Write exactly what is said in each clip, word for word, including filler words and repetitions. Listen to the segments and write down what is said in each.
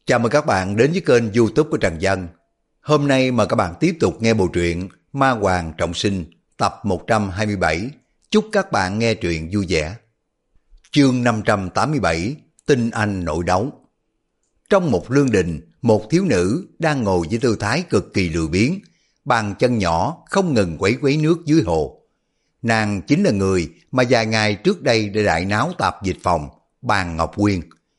Chào mừng các bạn đến với kênh YouTube của Trần Dân. Hôm nay mời các bạn tiếp tục nghe bộ truyện Ma Hoàng Trọng Sinh tập một trăm hai mươi bảy. Chúc các bạn nghe truyện vui vẻ. Chương năm trăm tám mươi bảy, Tinh Anh nội đấu. Trong một lương đình, một thiếu nữ đang ngồi với tư thái cực kỳ lười biếng, bàn chân nhỏ không ngừng quấy quấy nước dưới hồ. Nàng chính là người mà vài ngày trước đây để đại náo tạp dịch phòng, Bàn Ngọc Quyên.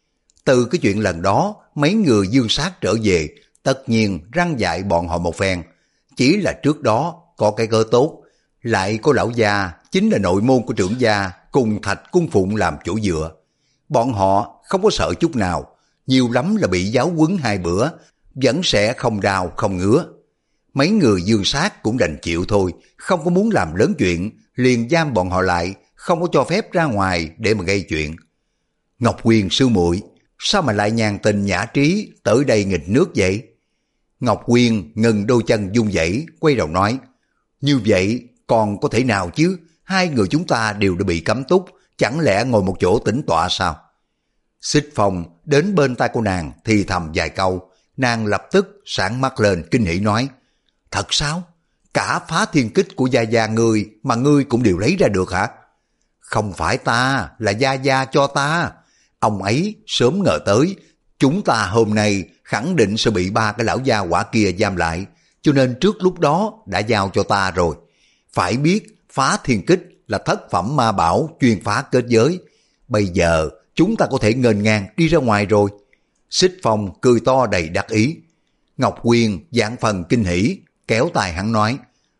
Từ cái chuyện lần đó, mấy người Dương Sát trở về, tất nhiên răn dạy bọn họ một phen. Chỉ là trước đó có cái cơ tốt, lại có lão gia chính là nội môn của trưởng gia cùng Thạch Cung Phụng làm chỗ dựa. Bọn họ không có sợ chút nào, nhiều lắm là bị giáo huấn hai bữa, vẫn sẽ không đau không ngứa. Mấy người Dương Sát cũng đành chịu thôi, không có muốn làm lớn chuyện, liền giam bọn họ lại, không có cho phép ra ngoài để mà gây chuyện. Ngọc Quyên sư muội, sao mà lại nhàn tình nhã trí tới đây nghịch nước vậy? Ngọc Quyên ngừng đôi chân run rẩy, quay đầu nói, như vậy còn có thể nào chứ, hai người chúng ta đều đã bị cấm túc, chẳng lẽ ngồi một chỗ tĩnh tọa sao? Xích Phong đến bên tai của nàng thì thầm vài câu, nàng lập tức sáng mắt lên kinh hỉ nói, thật sao? Cả phá thiên kích của gia gia ngươi mà ngươi cũng đều lấy ra được hả? Không phải ta, là gia gia cho ta. Ông ấy sớm ngờ tới, chúng ta hôm nay khẳng định sẽ bị ba cái lão gia quả kia giam lại, cho nên trước lúc đó đã giao cho ta rồi. Phải biết, phá thiên kích là thất phẩm ma bảo chuyên phá kết giới. Bây giờ, chúng ta có thể nghênh ngang đi ra ngoài rồi. Xích Phong cười to đầy đắc ý. Ngọc Quyên dạng phần kinh hỉ, kéo tay hắn nói,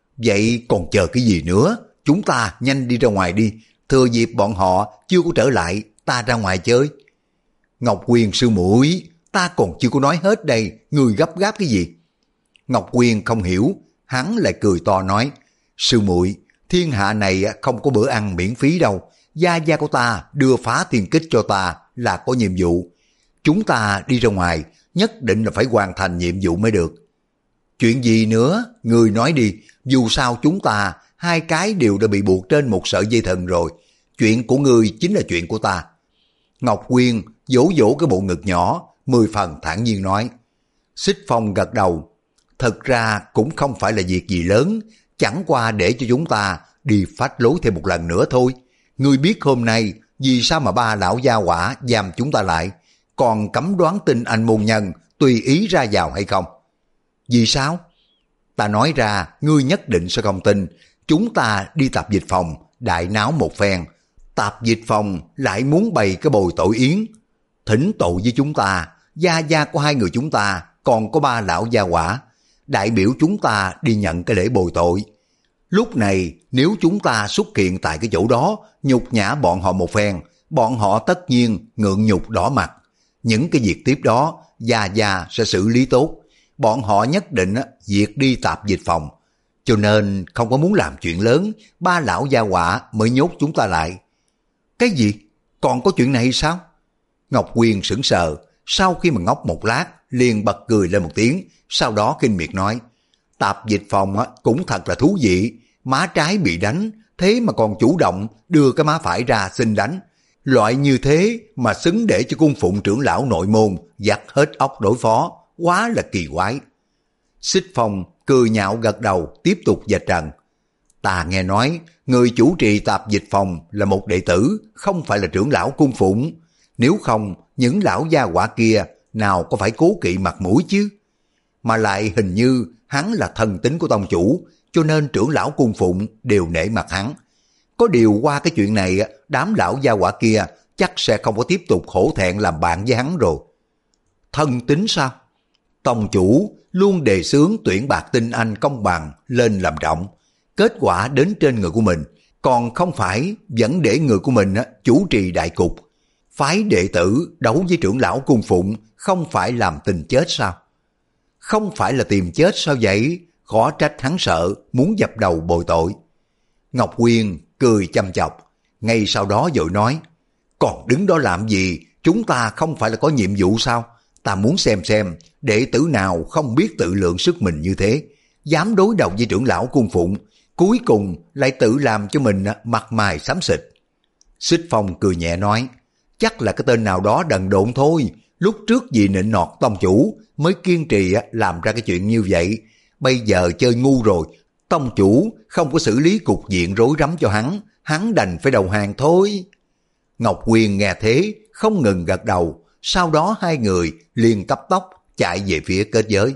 vậy còn chờ cái gì nữa? Chúng ta nhanh đi ra ngoài đi, thừa dịp bọn họ chưa có trở lại, ta ra ngoài chơi. Ngọc Quyên sư muội, ta còn chưa có nói hết đây, người gấp gáp cái gì? Ngọc Quyên không hiểu, hắn lại cười to nói, sư muội, thiên hạ này không có bữa ăn miễn phí đâu, gia gia của ta đưa phá thiên kích cho ta là có nhiệm vụ. Chúng ta đi ra ngoài, nhất định là phải hoàn thành nhiệm vụ mới được. Chuyện gì nữa, người nói đi, dù sao chúng ta hai cái đều đã bị buộc trên một sợi dây thừng rồi, chuyện của ngươi chính là chuyện của ta. Ngọc Quyên vỗ vỗ cái bộ ngực nhỏ, mười phần thản nhiên nói. Xích Phong gật đầu, thật ra cũng không phải là việc gì lớn, chẳng qua để cho chúng ta đi phách lối thêm một lần nữa thôi. Ngươi biết hôm nay vì sao mà ba lão gia hỏa giam chúng ta lại, còn cấm đoán tin anh môn nhân tùy ý ra vào hay không? Vì sao? Ta nói ra ngươi nhất định sẽ không tin. Chúng ta đi tạp dịch phòng, đại náo một phen. Tạp dịch phòng lại muốn bày cái bồi tội yến, thỉnh tội với chúng ta. Gia gia của hai người chúng ta còn có ba lão gia hỏa, đại biểu chúng ta đi nhận cái lễ bồi tội. Lúc này nếu chúng ta xuất hiện tại cái chỗ đó, nhục nhã bọn họ một phen, bọn họ tất nhiên ngượng nhục đỏ mặt. Những cái việc tiếp đó gia gia sẽ xử lý tốt, bọn họ nhất định diệt đi tạp dịch phòng. Cho nên không có muốn làm chuyện lớn, ba lão gia hỏa mới nhốt chúng ta lại. Cái gì? Còn có chuyện này sao? Ngọc Quyên sững sờ, sau khi mà ngốc một lát, liền bật cười lên một tiếng, sau đó khinh miệt nói, tạp dịch phòng cũng thật là thú vị, má trái bị đánh, thế mà còn chủ động đưa cái má phải ra xin đánh. Loại như thế mà xứng để cho cung phụng trưởng lão nội môn giặt hết óc đối phó, quá là kỳ quái. Xích Phong cười nhạo gật đầu, tiếp tục vạch trần. Ta nghe nói, người chủ trì tạp dịch phòng là một đệ tử, không phải là trưởng lão cung phụng. Nếu không, những lão gia hỏa kia nào có phải cố kỵ mặt mũi chứ? Mà lại hình như hắn là thân tín của tông chủ, cho nên trưởng lão cung phụng đều nể mặt hắn. Có điều qua cái chuyện này, đám lão gia hỏa kia chắc sẽ không có tiếp tục hổ thẹn làm bạn với hắn rồi. Thân tín sao? Tông chủ luôn đề xướng tuyển bạc tinh anh công bằng lên làm trọng. Kết quả đến trên người của mình, còn không phải vẫn để người của mình chủ trì đại cục. Phái đệ tử đấu với trưởng lão cung phụng không phải làm tình chết sao? Không phải là tìm chết sao vậy? Khó trách hắn sợ, muốn dập đầu bồi tội. Ngọc Quyên cười chăm chọc, ngay sau đó vội nói, còn đứng đó làm gì? Chúng ta không phải là có nhiệm vụ sao? Ta muốn xem xem đệ tử nào không biết tự lượng sức mình như thế, dám đối đầu với trưởng lão cung phụng, cuối cùng lại tự làm cho mình mặt mày xám xịt. Xích Phong cười nhẹ nói, chắc là cái tên nào đó đần độn thôi, Lúc trước vì nịnh nọt tông chủ mới kiên trì làm ra cái chuyện như vậy. Bây giờ chơi ngu rồi, tông chủ không có xử lý cục diện rối rắm cho hắn, hắn đành phải đầu hàng thôi. Ngọc Quyên nghe thế, không ngừng gật đầu, sau đó hai người liền cấp tốc chạy về phía kết giới.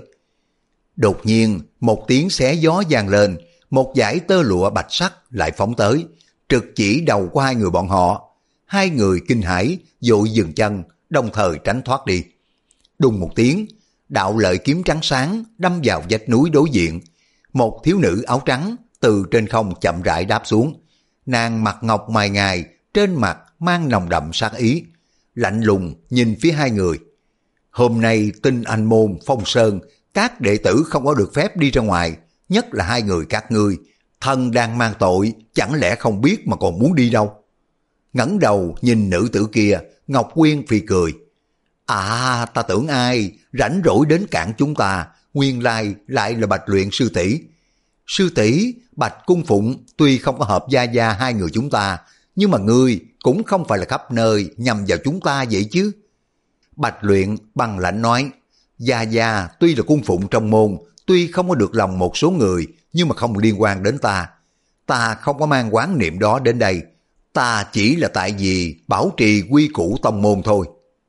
Đột nhiên, một tiếng xé gió vang lên, một dải tơ lụa bạch sắc lại phóng tới, trực chỉ đầu của hai người bọn họ. Hai người kinh hãi, vội dừng chân, đồng thời tránh thoát đi. Đùng một tiếng, đạo lợi kiếm trắng sáng đâm vào vách núi đối diện. Một thiếu nữ áo trắng từ trên không chậm rãi đáp xuống. Nàng mặt ngọc mày ngài, trên mặt mang nồng đậm sát ý, lạnh lùng nhìn phía hai người. Hôm nay Tinh Anh môn Phong Sơn, các đệ tử không có được phép đi ra ngoài, nhất là hai người các ngươi. Thân đang mang tội, chẳng lẽ không biết mà còn muốn đi đâu? Ngẩng đầu nhìn nữ tử kia, Ngọc Quyên phì cười. À, ta tưởng ai rảnh rỗi đến cản chúng ta, nguyên lai lại là Bạch Luyện sư tỷ. Sư tỷ, Bạch Cung Phụng tuy không có hợp gia gia hai người chúng ta, nhưng mà ngươi cũng không phải là khắp nơi nhằm vào chúng ta vậy chứ. Bạch Luyện băng lãnh nói, gia gia tuy là cung phụng trong môn, tuy không có được lòng một số người, nhưng mà không liên quan đến ta. Ta không có mang quán niệm đó đến đây, ta chỉ là tại vì bảo trì quy củ tông môn thôi.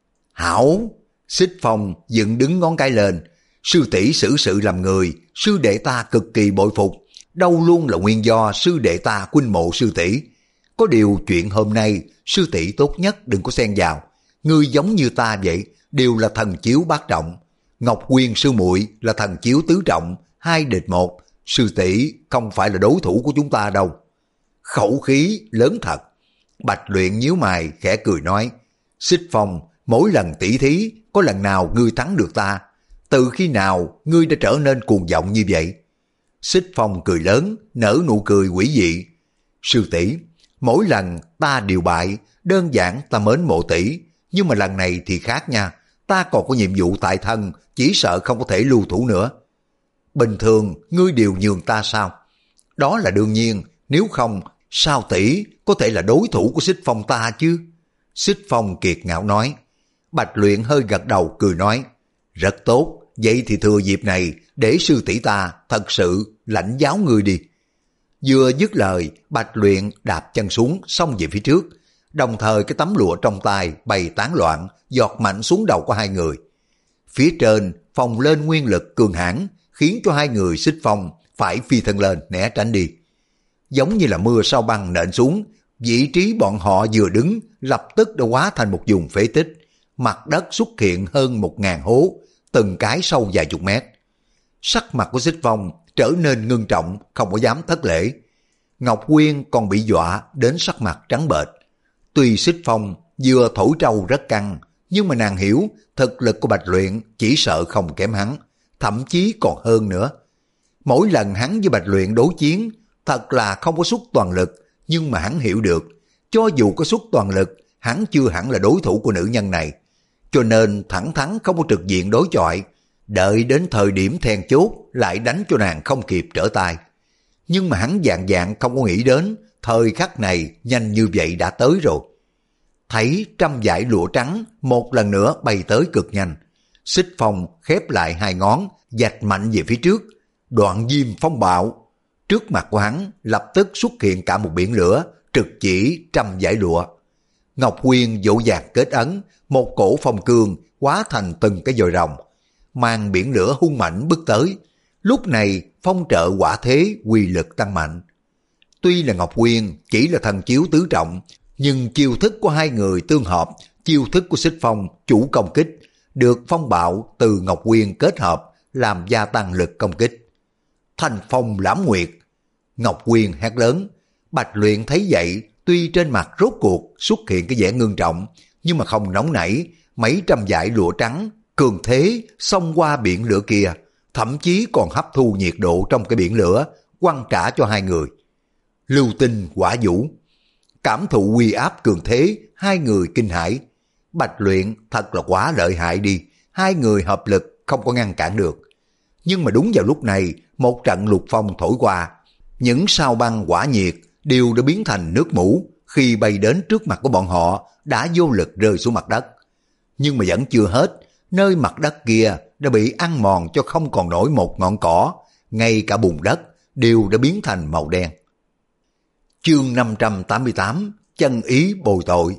Hảo! Xích Phong dựng đứng ngón cái lên. Sư tỷ xử sự làm người, sư đệ ta cực kỳ bội phục. Đâu luôn là nguyên do sư đệ ta khuynh mộ sư tỷ. Có điều chuyện hôm nay, sư tỷ tốt nhất đừng có xen vào. Ngươi giống như ta vậy, đều là thần chiếu bát trọng. Ngọc Quyên sư muội là thần chiếu tứ trọng, hai địch một. Sư tỷ không phải là đối thủ của chúng ta đâu. Khẩu khí lớn thật. Bạch Luyện nhíu mày khẽ cười nói, Xích Phong, mỗi lần tỷ thí có lần nào ngươi thắng được ta? Từ khi nào ngươi đã trở nên cuồng vọng như vậy? Xích Phong cười lớn, nở nụ cười quỷ dị. Sư tỷ, mỗi lần ta đều bại, đơn giản ta mến mộ tỷ, nhưng mà lần này thì khác nha, ta còn có nhiệm vụ tại thân, chỉ sợ không có thể lưu thủ nữa. Bình thường ngươi đều nhường ta sao? Đó là đương nhiên, nếu không sao tỷ có thể là đối thủ của Xích Phong ta chứ? Xích Phong kiệt ngạo nói. Bạch Luyện hơi gật đầu cười nói, rất tốt, vậy thì thừa dịp này để sư tỷ ta thật sự lãnh giáo ngươi đi. Vừa dứt lời, Bạch Luyện đạp chân xuống xông về phía trước, đồng thời cái tấm lụa trong tay bay tán loạn, giọt mạnh xuống đầu của hai người. Phía trên phồng lên nguyên lực cường hãn, khiến cho hai người Xích Phong phải phi thân lên né tránh đi. Giống như là mưa sao băng nện xuống, vị trí bọn họ vừa đứng lập tức đã hóa thành một vùng phế tích. Mặt đất xuất hiện hơn một ngàn hố, từng cái sâu vài chục mét. Sắc mặt của Xích Phong trở nên ngưng trọng, không có dám thất lễ. Ngọc Quyên còn bị dọa đến sắc mặt trắng bệch. Tuy Xích Phong vừa thổi trâu rất căng, nhưng mà nàng hiểu thực lực của Bạch Luyện chỉ sợ không kém hắn, thậm chí còn hơn nữa. Mỗi lần hắn với Bạch Luyện đối chiến, thật là không có xuất toàn lực, nhưng mà hắn hiểu được, cho dù có xuất toàn lực, hắn chưa hẳn là đối thủ của nữ nhân này. Cho nên thẳng thắn không có trực diện đối chọi, đợi đến thời điểm then chốt lại đánh cho nàng không kịp trở tay. Nhưng mà hắn dạng dạng không có nghĩ đến, thời khắc này nhanh như vậy đã tới rồi. Thấy trăm dải lụa trắng một lần nữa bay tới cực nhanh. Xích Phong khép lại hai ngón, vạch mạnh về phía trước, đoạn diêm phong bạo. Trước mặt của hắn lập tức xuất hiện cả một biển lửa, trực chỉ trăm dải lụa. Ngọc Quyên dỗ dàng kết ấn, một cổ phong cương hóa thành từng cái dòi rồng, mang biển lửa hung mạnh bước tới. Lúc này phong trợ quả thế quy lực tăng mạnh. Tuy là Ngọc Quyên chỉ là thần chiếu tứ trọng, nhưng chiêu thức của hai người tương hợp, chiêu thức của Xích Phong chủ công kích, được phong bạo từ Ngọc Quyên kết hợp làm gia tăng lực công kích. Thành phong lãm nguyệt, Ngọc Quyên hét lớn. Bạch Luyện thấy vậy, tuy trên mặt rốt cuộc xuất hiện cái vẻ ngưng trọng, nhưng mà không nóng nảy, mấy trăm dải lụa trắng cường thế xông qua biển lửa kia, thậm chí còn hấp thu nhiệt độ trong cái biển lửa, quăng trả cho hai người. Lưu tinh hỏa vũ, cảm thụ uy áp cường thế, hai người kinh hãi. Bạch Luyện thật là quá lợi hại đi, hai người hợp lực không có ngăn cản được. Nhưng mà đúng vào lúc này, một trận lục phong thổi qua, những sao băng hỏa nhiệt đều đã biến thành nước mũ, khi bay đến trước mặt của bọn họ đã vô lực rơi xuống mặt đất. Nhưng mà vẫn chưa hết, nơi mặt đất kia đã bị ăn mòn cho không còn nổi một ngọn cỏ, ngay cả bùn đất đều đã biến thành màu đen. Chương năm trăm tám mươi tám, chân ý bồi tội.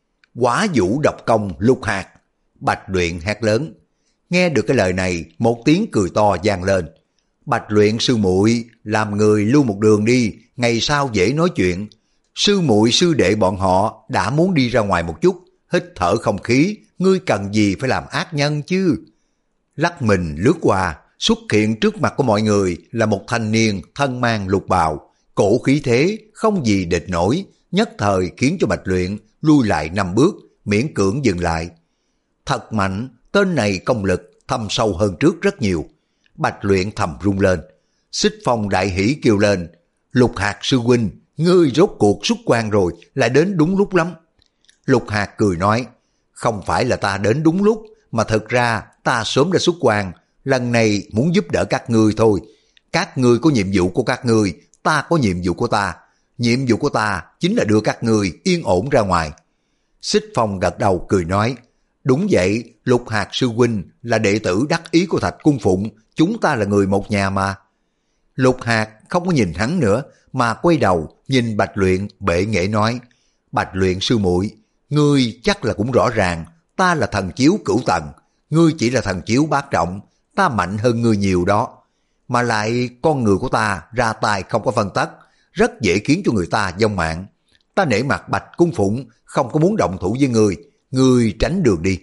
Quả vũ độc công lục hạt. Bạch Luyện hét lớn. Nghe được cái lời này, một tiếng cười to vang lên. Bạch Luyện sư muội, làm người lưu một đường đi, ngày sau dễ nói chuyện. Sư muội sư đệ bọn họ đã muốn đi ra ngoài một chút, hít thở không khí, ngươi cần gì phải làm ác nhân chứ? Lắc mình lướt qua, xuất hiện trước mặt của mọi người là một thanh niên thân mang lục bào, cổ khí thế không gì địch nổi, nhất thời khiến cho Bạch Luyện lui lại năm bước, miễn cưỡng dừng lại. Thật mạnh, tên này công lực thâm sâu hơn trước rất nhiều. Bạch Luyện thầm rung lên. Xích Phong đại hỉ kêu lên, Lục Hạt sư huynh, ngươi rốt cuộc xuất quan rồi, lại đến đúng lúc lắm. Lục Hạt cười nói, không phải là ta đến đúng lúc, mà thật ra ta sớm đã xuất quan, lần này muốn giúp đỡ các ngươi thôi. Các ngươi có nhiệm vụ của các ngươi, ta có nhiệm vụ của ta. Nhiệm vụ của ta chính là đưa các ngươi yên ổn ra ngoài. Xích Phong gật đầu cười nói, đúng vậy, Lục Hạt sư huynh là đệ tử đắc ý của Thạch Cung Phụng, chúng ta là người một nhà mà. Lục Hạt không có nhìn hắn nữa, mà quay đầu nhìn Bạch Luyện bệ nghệ nói, Bạch Luyện sư muội, ngươi chắc là cũng rõ ràng, ta là thần chiếu cửu tầng, ngươi chỉ là thần chiếu bát trọng, ta mạnh hơn ngươi nhiều đó. Mà lại con người của ta ra tay không có phân tất, rất dễ khiến cho người ta vong mạng. Ta nể mặt Bạch Cung Phụng, không có muốn động thủ với ngươi, ngươi tránh đường đi.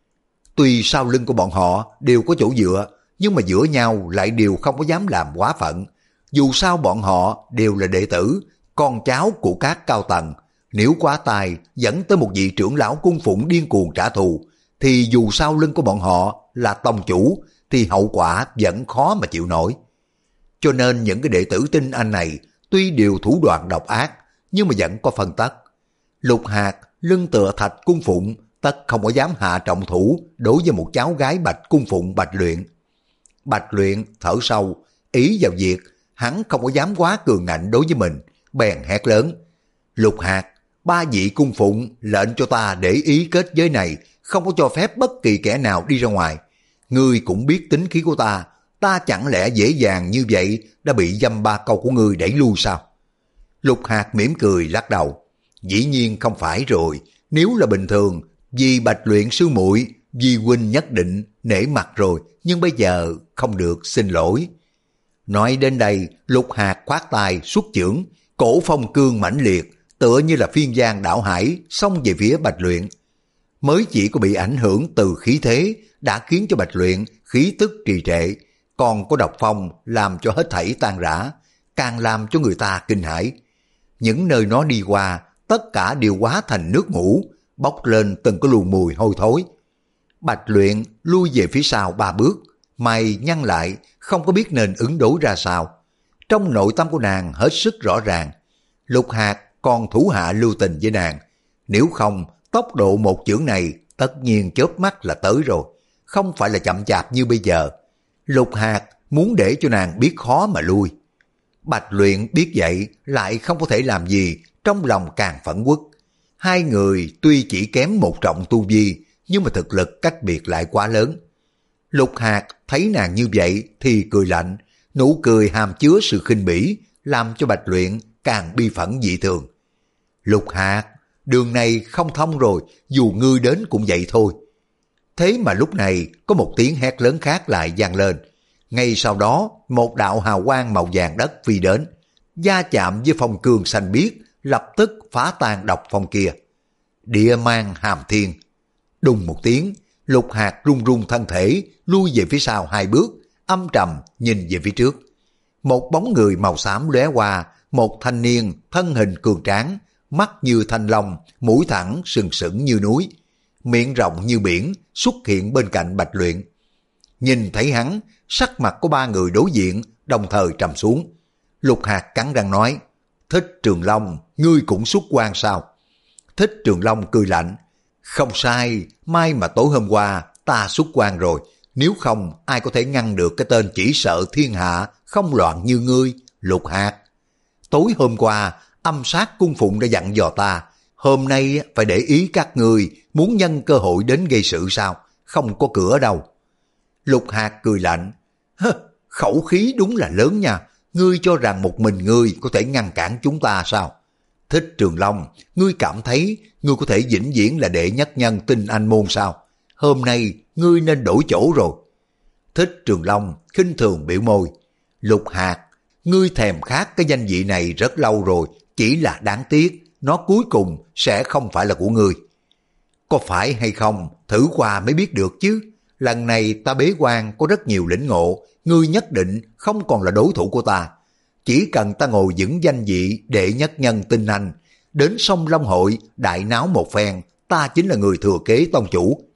Tuy sau lưng của bọn họ đều có chỗ dựa, nhưng mà giữa nhau lại đều không có dám làm quá phận. Dù sao bọn họ đều là đệ tử, con cháu của các cao tầng. Nếu quá tài dẫn tới một vị trưởng lão cung phụng điên cuồng trả thù, thì dù sau lưng của bọn họ là tông chủ, thì hậu quả vẫn khó mà chịu nổi. Cho nên những cái đệ tử tinh anh này, tuy đều thủ đoạn độc ác, nhưng mà vẫn có phân tất. Lục Hạt lưng tựa Thạch Cung Phụng, tất không có dám hạ trọng thủ đối với một cháu gái Bạch Cung Phụng Bạch Luyện. Bạch Luyện thở sâu, ý vào việc, hắn không có dám quá cường ngạnh đối với mình, bèn hét lớn. Lục Hạt, ba vị cung phụng lệnh cho ta để ý kết giới này, không có cho phép bất kỳ kẻ nào đi ra ngoài. Ngươi cũng biết tính khí của ta, ta chẳng lẽ dễ dàng như vậy đã bị dăm ba câu của ngươi đẩy lui sao? Lục Hạt mỉm cười lắc đầu. Dĩ nhiên không phải rồi, nếu là bình thường, vì Bạch Luyện sư muội, vì huynh nhất định nể mặt rồi, nhưng bây giờ không được, xin lỗi. Nói đến đây, Lục Hạt khoát tay xuất chưởng, cổ phong cương mãnh liệt, tựa như là phiên giang đảo hải xông về phía Bạch Luyện. Mới chỉ có bị ảnh hưởng từ khí thế đã khiến cho Bạch Luyện khí tức trì trệ, còn có độc phong làm cho hết thảy tan rã, càng làm cho người ta kinh hãi. Những nơi nó đi qua, tất cả đều hóa thành nước ngủ, bốc lên từng cái luồng mùi hôi thối. Bạch Luyện lui về phía sau ba bước, mày nhăn lại, không có biết nên ứng đối ra sao. Trong nội tâm của nàng hết sức rõ ràng, Lục Hạt còn thủ hạ lưu tình với nàng. Nếu không, tốc độ một chưởng này tất nhiên chớp mắt là tới rồi, không phải là chậm chạp như bây giờ. Lục Hạt muốn để cho nàng biết khó mà lui. Bạch Luyện biết vậy lại không có thể làm gì, trong lòng càng phẫn uất. Hai người tuy chỉ kém một trọng tu vi, nhưng mà thực lực cách biệt lại quá lớn. Lục Hạt thấy nàng như vậy thì cười lạnh, nụ cười hàm chứa sự khinh bỉ, làm cho Bạch Luyện càng bi phẫn dị thường. Lục Hạt, đường này không thông rồi, dù ngươi đến cũng vậy thôi. Thế mà lúc này có một tiếng hét lớn khác lại vang lên. Ngay sau đó, một đạo hào quang màu vàng đất phi đến, va chạm với phong cương xanh biếc, lập tức phá tan độc phong kia. Địa mang hàm thiên. Đùng một tiếng, Lục Hạt run run thân thể, lui về phía sau hai bước, âm trầm nhìn về phía trước. Một bóng người màu xám lóe qua, một thanh niên thân hình cường tráng, mắt như thanh long, mũi thẳng sừng sững như núi, miệng rộng như biển, xuất hiện bên cạnh Bạch Luyện. Nhìn thấy hắn, sắc mặt của ba người đối diện đồng thời trầm xuống. Lục Hạt cắn răng nói, Thích Trường Long, ngươi cũng xuất quan sao? Thích Trường Long cười lạnh, không sai, may mà tối hôm qua ta xuất quan rồi, nếu không ai có thể ngăn được cái tên chỉ sợ thiên hạ không loạn như ngươi, Lục Hạt. Tối hôm qua âm sát cung phụng đã dặn dò ta, Hôm nay phải để ý các ngươi muốn nhân cơ hội đến gây sự sao? Không có cửa đâu. Lục Hạt cười lạnh. Hơ, khẩu khí đúng là lớn nha. Ngươi cho rằng một mình ngươi có thể ngăn cản chúng ta sao? Thích Trường Long, ngươi cảm thấy ngươi có thể vĩnh viễn là đệ nhất nhân Tinh Anh môn sao? Hôm nay ngươi nên đổi chỗ rồi. Thích Trường Long khinh thường biểu môi. Lục Hạt, ngươi thèm khát cái danh vị này rất lâu rồi, chỉ là đáng tiếc, nó cuối cùng sẽ không phải là của ngươi. Có phải hay không, thử qua mới biết được chứ. Lần này ta bế quan có rất nhiều lĩnh ngộ, ngươi nhất định không còn là đối thủ của ta. Chỉ cần ta ngồi vững danh vị đệ nhất nhân Tinh Anh, đến sông Long Hội đại náo một phen, ta chính là người thừa kế tông chủ.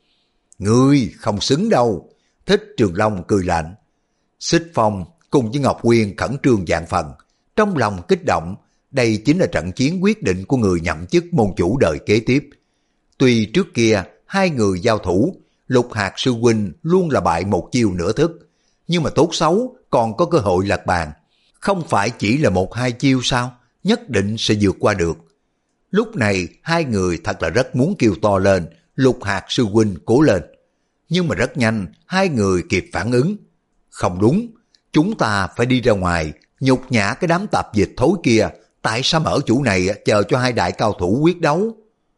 Ngươi không xứng đâu. Thích Trường Long cười lạnh. Xích Phong cùng với Ngọc Quyên khẩn trương vạn phần, trong lòng kích động. Đây chính là trận chiến quyết định của người nhậm chức môn chủ đời kế tiếp. Tuy trước kia hai người giao thủ, Lục Hạt sư huynh luôn là bại một chiêu nửa thức, nhưng mà tốt xấu còn có cơ hội lật bàn. Không phải chỉ là một hai chiêu sao, nhất định sẽ vượt qua được. Lúc này hai người thật là rất muốn kêu to lên, Lục Hạt sư huynh cố lên. Nhưng mà rất nhanh hai người kịp phản ứng. Không đúng, chúng ta phải đi ra ngoài, nhục nhã cái đám tạp dịch thối kia. Tại sao mở chỗ này chờ cho hai đại cao thủ quyết đấu?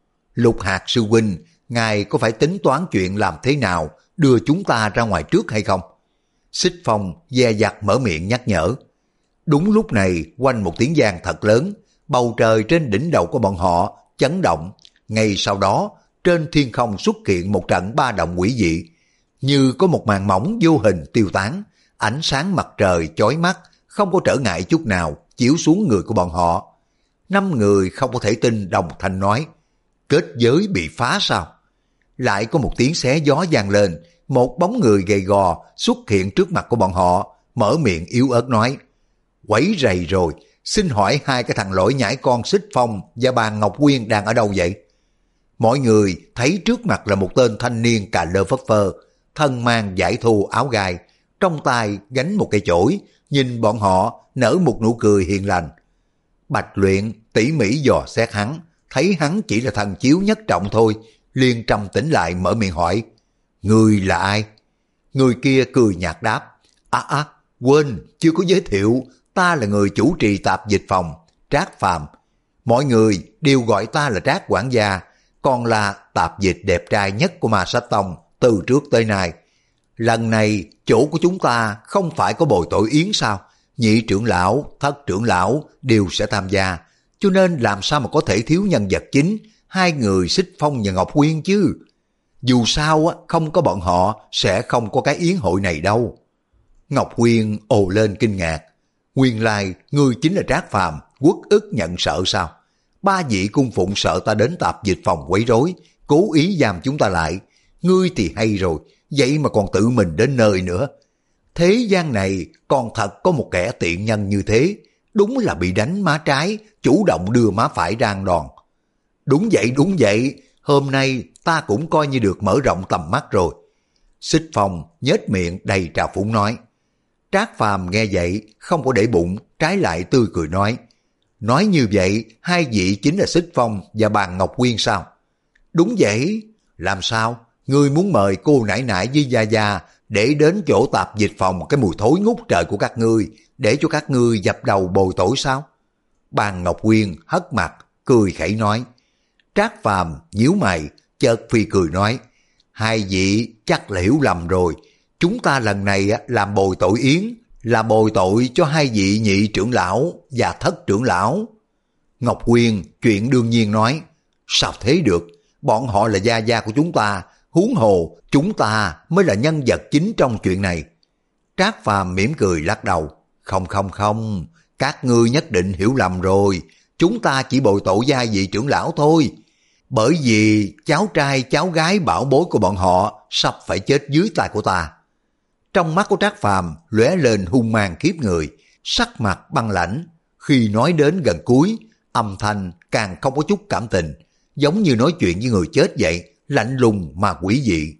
Lục Hạt sư huynh, ngài có phải tính toán chuyện làm thế nào đưa chúng ta ra ngoài trước hay không? Xích Phong dè dặt mở miệng nhắc nhở. Đúng lúc này quanh một tiếng vang thật lớn, bầu trời trên đỉnh đầu của bọn họ chấn động. Ngay sau đó trên thiên không xuất hiện một trận ba động quỷ dị, như có một màn mỏng vô hình tiêu tán, ánh sáng mặt trời chói mắt không có trở ngại chút nào chiếu xuống người của bọn họ. Năm người không có thể tin đồng thanh nói, kết giới bị phá sao? Lại có một tiếng xé gió vang lên, một bóng người gầy gò xuất hiện trước mặt của bọn họ, mở miệng yếu ớt nói, quấy rầy rồi, xin hỏi hai cái thằng lỗi nhãi con Xích Phong và bà Ngọc Quyên đang ở đâu vậy? Mọi người thấy trước mặt là một tên thanh niên cà lơ phất phơ, thân mang vải thô áo gai, trong tay gánh một cây chổi, nhìn bọn họ nở một nụ cười hiền lành. Bạch Luyện tỉ mỉ dò xét hắn, thấy hắn chỉ là thần chiếu nhất trọng thôi, liền trầm tĩnh lại mở miệng hỏi, người là ai? Người kia cười nhạt đáp, à à, quên, chưa có giới thiệu, ta là người chủ trì tạp dịch phòng, Trác Phàm. Mọi người đều gọi ta là Trác quản gia, còn là tạp dịch đẹp trai nhất của Ma Sách Tông từ trước tới nay. Lần này chỗ của chúng ta không phải có bồi tội yến sao? Nhị trưởng lão, thất trưởng lão đều sẽ tham gia, cho nên làm sao mà có thể thiếu nhân vật chính, hai người Xích Phong và Ngọc Quyên chứ. Dù sao không có bọn họ sẽ không có cái yến hội này đâu. Ngọc Quyên ồ lên kinh ngạc, nguyên lai ngươi chính là Trác Phàm, uất ức nhận sợ sao? Ba vị cung phụng sợ ta đến tạp dịch phòng quấy rối, cố ý giam chúng ta lại. Ngươi thì hay rồi, vậy mà còn tự mình đến nơi nữa. Thế gian này còn thật có một kẻ tiện nhân như thế, đúng là bị đánh má trái, chủ động đưa má phải ra ăn đòn. Đúng vậy, đúng vậy, hôm nay ta cũng coi như được mở rộng tầm mắt rồi. Xích Phong nhếch miệng đầy trào phúng nói. Trác Phàm nghe vậy không có để bụng, trái lại tươi cười nói, nói như vậy hai vị chính là Xích Phong và bàn Ngọc Quyên sao? Đúng vậy. Làm sao? Ngươi muốn mời cô nải nải với Gia Gia để đến chỗ tạp dịch phòng cái mùi thối ngút trời của các ngươi, để cho các ngươi dập đầu bồi tội sao? Bàn Ngọc Quyên hất mặt, cười khẩy nói. Trác Phàm nhíu mày, chợt phi cười nói, hai vị chắc là hiểu lầm rồi, chúng ta lần này làm bồi tội yến, là bồi tội cho hai vị nhị trưởng lão và thất trưởng lão. Ngọc Quyên chuyện đương nhiên nói, sao thế được, bọn họ là gia gia của chúng ta, huống hồ chúng ta mới là nhân vật chính trong chuyện này. Trác Phàm mỉm cười lắc đầu, không không không, các ngươi nhất định hiểu lầm rồi, chúng ta chỉ bồi tội với hai vị trưởng lão thôi. Bởi vì cháu trai cháu gái bảo bối của bọn họ sắp phải chết dưới tay của ta. Trong mắt của Trác Phàm lóe lên hung mang khiếp người, sắc mặt băng lãnh, khi nói đến gần cuối, âm thanh càng không có chút cảm tình, giống như nói chuyện với người chết vậy, lạnh lùng mà quỷ dị.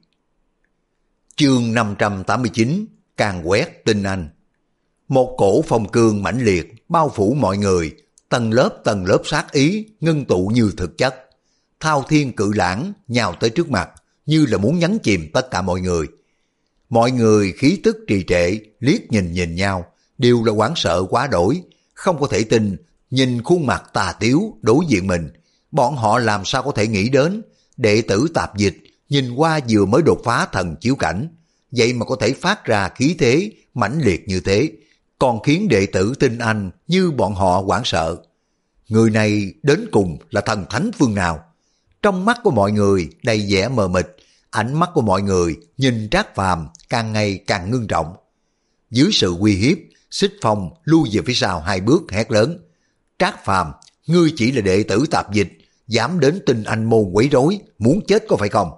Chương năm trăm tám mươi chín, càng quét tinh anh. Một cổ phong cương mãnh liệt bao phủ mọi người, tầng lớp tầng lớp sát ý ngưng tụ như thực chất. thao thiên cự lãng nhào tới trước mặt, như là muốn nhấn chìm tất cả mọi người. Mọi người khí tức trì trệ, liếc nhìn nhìn nhau, đều là hoảng sợ quá đổi, không có thể tin, nhìn khuôn mặt tà tiếu đối diện mình, bọn họ làm sao có thể nghĩ đến, đệ tử tạp dịch nhìn qua vừa mới đột phá thần chiếu cảnh, vậy mà có thể phát ra khí thế mãnh liệt như thế, còn khiến đệ tử tinh anh như bọn họ hoảng sợ. Người này đến cùng là thần thánh phương nào? Trong mắt của mọi người đầy vẻ mờ mịt, ánh mắt của mọi người nhìn Trác Phàm càng ngày càng ngưng trọng. Dưới sự uy hiếp, Xích Phong lui về phía sau hai bước hét lớn: Trác Phàm, ngươi chỉ là đệ tử tạp dịch, dám đến Tinh Anh môn quấy rối, muốn chết có phải không?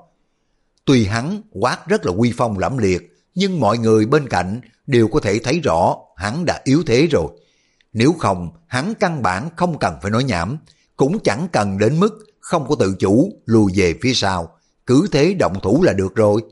Tuy hắn quát rất là uy phong lẫm liệt, nhưng mọi người bên cạnh đều có thể thấy rõ hắn đã yếu thế rồi. Nếu không, hắn căn bản không cần phải nói nhảm, cũng chẳng cần đến mức không có tự chủ lùi về phía sau, cứ thế động thủ là được rồi.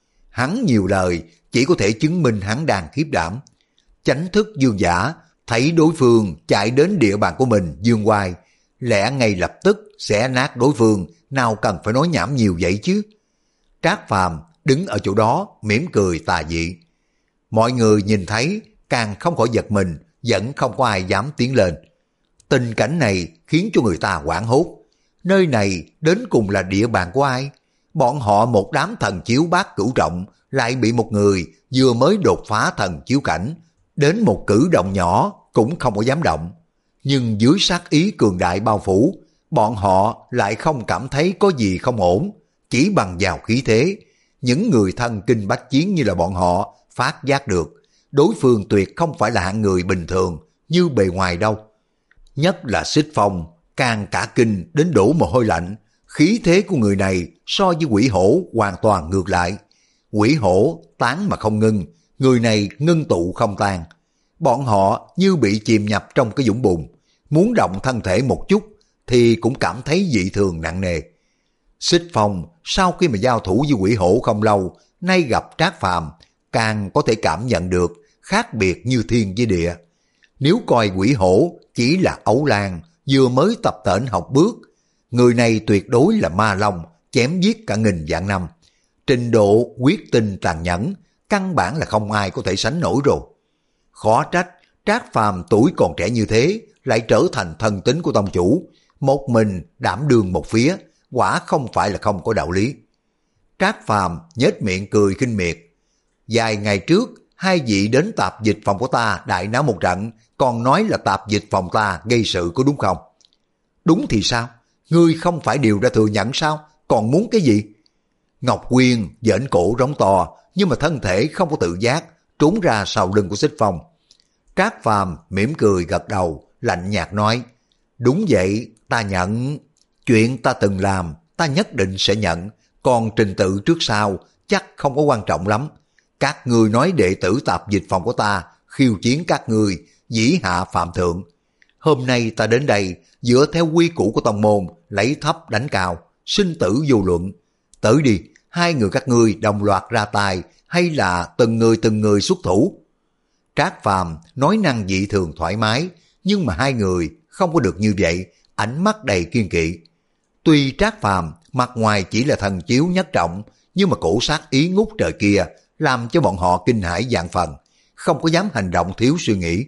Hắn nhiều lời chỉ có thể chứng minh hắn đang khiếp đảm. Chánh thức dương giả thấy đối phương chạy đến địa bàn của mình dương oai, lẽ ngay lập tức sẽ nát đối phương, nào cần phải nói nhảm nhiều vậy chứ. Trác Phàm đứng ở chỗ đó mỉm cười tà dị. Mọi người nhìn thấy càng không khỏi giật mình, vẫn không có ai dám tiến lên. Tình cảnh này khiến cho người ta hoảng hốt. Nơi này đến cùng là địa bàn của ai? Bọn họ một đám thần chiếu bát cửu trọng lại bị một người vừa mới đột phá thần chiếu cảnh, đến một cử động nhỏ cũng không có dám động. Nhưng dưới sát ý cường đại bao phủ, bọn họ lại không cảm thấy có gì không ổn. Chỉ bằng vào khí thế, những người thân kinh bách chiến như là bọn họ phát giác được đối phương tuyệt không phải là hạng người bình thường như bề ngoài đâu. Nhất là Xích Phong càng cả kinh đến đổ mồ hôi lạnh. Khí thế của người này so với quỷ hổ hoàn toàn ngược lại. Quỷ hổ tán mà không ngưng, người này ngưng tụ không tan. Bọn họ như bị chìm nhập trong cái vũng bùn, muốn động thân thể một chút thì cũng cảm thấy dị thường nặng nề. Xích Phong sau khi mà giao thủ với quỷ hổ không lâu, nay gặp Trác Phàm càng có thể cảm nhận được khác biệt như thiên với địa. Nếu coi quỷ hổ chỉ là ấu lang vừa mới tập tễnh học bước, người này tuyệt đối là ma long chém giết cả nghìn vạn năm. Trình độ quyết tinh tàn nhẫn căn bản là không ai có thể sánh nổi rồi. Khó trách Trác Phàm tuổi còn trẻ như thế lại trở thành thân tín của tông chủ, một mình đảm đương một phía, quả không phải là không có đạo lý. Trác Phàm nhếch miệng cười khinh miệt. Vài ngày trước, hai vị đến tạp dịch phòng của ta đại náo một trận, còn nói là tạp dịch phòng ta gây sự có đúng không? Đúng thì sao? Ngươi không phải đều đã thừa nhận sao? Còn muốn cái gì? Ngọc Quyên giãn cổ rống to, nhưng mà thân thể không có tự giác, trốn ra sau lưng của Xích Phong. Trác Phàm mỉm cười gật đầu, lạnh nhạt nói: đúng vậy, ta nhận. Chuyện ta từng làm, ta nhất định sẽ nhận, còn trình tự trước sau chắc không có quan trọng lắm. Các ngươi nói đệ tử tạp dịch phòng của ta khiêu chiến các ngươi, dĩ hạ phạm thượng. Hôm nay ta đến đây dựa theo quy củ của tông môn, lấy thấp đánh cao, sinh tử vô luận. Tới đi, hai người các ngươi đồng loạt ra tay hay là từng người từng người xuất thủ? Trác Phàm nói năng dị thường thoải mái, nhưng mà hai người không có được như vậy, ánh mắt đầy kiên kỵ. Tuy Trác Phàm mặt ngoài chỉ là thần chiếu nhất trọng, nhưng mà cổ sát ý ngút trời kia làm cho bọn họ kinh hãi vạn phần, không có dám hành động thiếu suy nghĩ.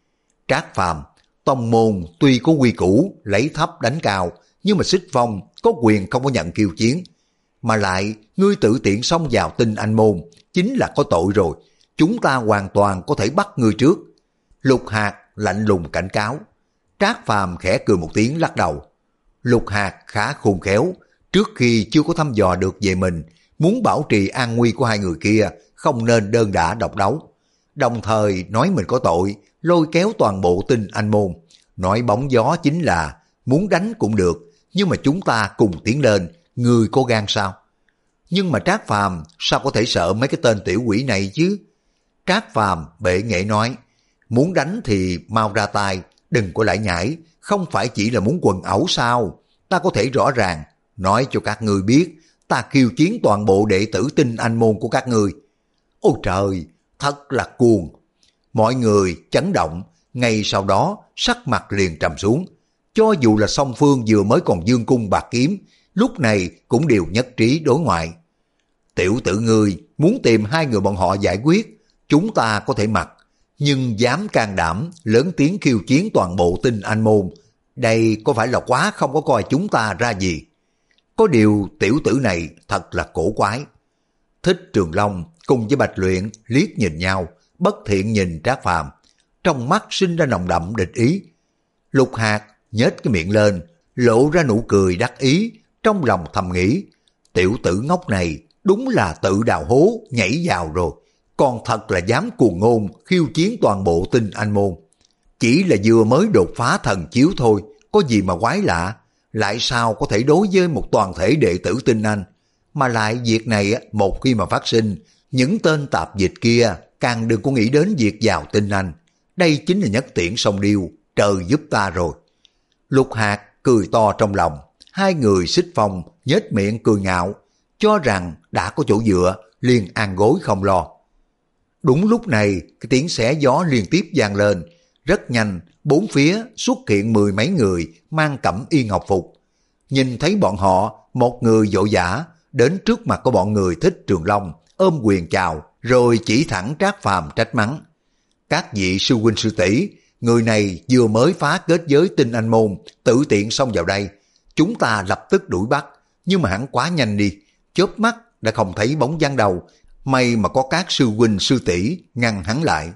Trác Phàm, tông môn tuy có quy củ lấy thấp đánh cao, nhưng mà Xích Phong có quyền không có nhận khiêu chiến, mà lại ngươi tự tiện xông vào Tinh Anh môn chính là có tội rồi, chúng ta hoàn toàn có thể bắt ngươi trước. Lục Hạt lạnh lùng cảnh cáo. Trác Phàm khẽ cười một tiếng lắc đầu. Lục Hạt khá khôn khéo, trước khi chưa có thăm dò được về mình, muốn bảo trì an nguy của hai người kia, không nên đơn đả độc đấu. Đồng thời nói mình có tội, lôi kéo toàn bộ Tinh Anh môn. Nói bóng gió chính là muốn đánh cũng được, nhưng mà chúng ta cùng tiến lên, người có gan sao? Nhưng mà Trác Phàm sao có thể sợ mấy cái tên tiểu quỷ này chứ? Trác Phàm bệ nghệ nói, muốn đánh thì mau ra tay, đừng có lại nhảy, không phải chỉ là muốn quần ẩu sao? Ta có thể rõ ràng nói cho các ngươi biết, ta khiêu chiến toàn bộ đệ tử Tinh Anh môn của các ngươi. Ôi trời, thật là cuồng. Mọi người chấn động, ngay sau đó sắc mặt liền trầm xuống. Cho dù là song phương vừa mới còn dương cung bạc kiếm, lúc này cũng đều nhất trí đối ngoại. Tiểu tử ngươi muốn tìm hai người bọn họ giải quyết, chúng ta có thể mặc, nhưng dám can đảm lớn tiếng khiêu chiến toàn bộ Tinh Anh môn, đây có phải là quá không có coi chúng ta ra gì? Có điều tiểu tử này thật là cổ quái. Thích Trường Long cùng với Bạch Luyện liếc nhìn nhau, bất thiện nhìn Trác Phàm, trong mắt sinh ra nồng đậm địch ý. Lục Hạt nhếch cái miệng lên, lộ ra nụ cười đắc ý, trong lòng thầm nghĩ, tiểu tử ngốc này đúng là tự đào hố nhảy vào rồi, còn thật là dám cuồng ngôn khiêu chiến toàn bộ Tinh Anh môn. Chỉ là vừa mới đột phá thần chiếu thôi, có gì mà quái lạ, lại sao có thể đối với một toàn thể đệ tử Tinh Anh, mà lại việc này một khi mà phát sinh, những tên tạp dịch kia càng đừng có nghĩ đến việc vào Tinh Anh, đây chính là nhất tiễn song điêu, trời giúp ta rồi. Lục Hạt cười to trong lòng, hai người xích phong nhếch miệng cười ngạo, cho rằng đã có chỗ dựa, liền an gối không lo. Đúng lúc này, cái tiếng xé gió liên tiếp vang lên, rất nhanh, bốn phía xuất hiện mười mấy người mang cẩm y ngọc phục. Nhìn thấy bọn họ, một người vội vã đến trước mặt của bọn người Thích Trường Long, ôm quyền chào, rồi chỉ thẳng Trác Phàm trách mắng. Các vị sư huynh sư tỷ, người này vừa mới phá kết giới Tinh Anh môn, tự tiện xông vào đây, chúng ta lập tức đuổi bắt, nhưng mà hắn quá nhanh đi, chớp mắt đã không thấy bóng dáng đâu, may mà có các sư huynh sư tỷ ngăn hắn lại.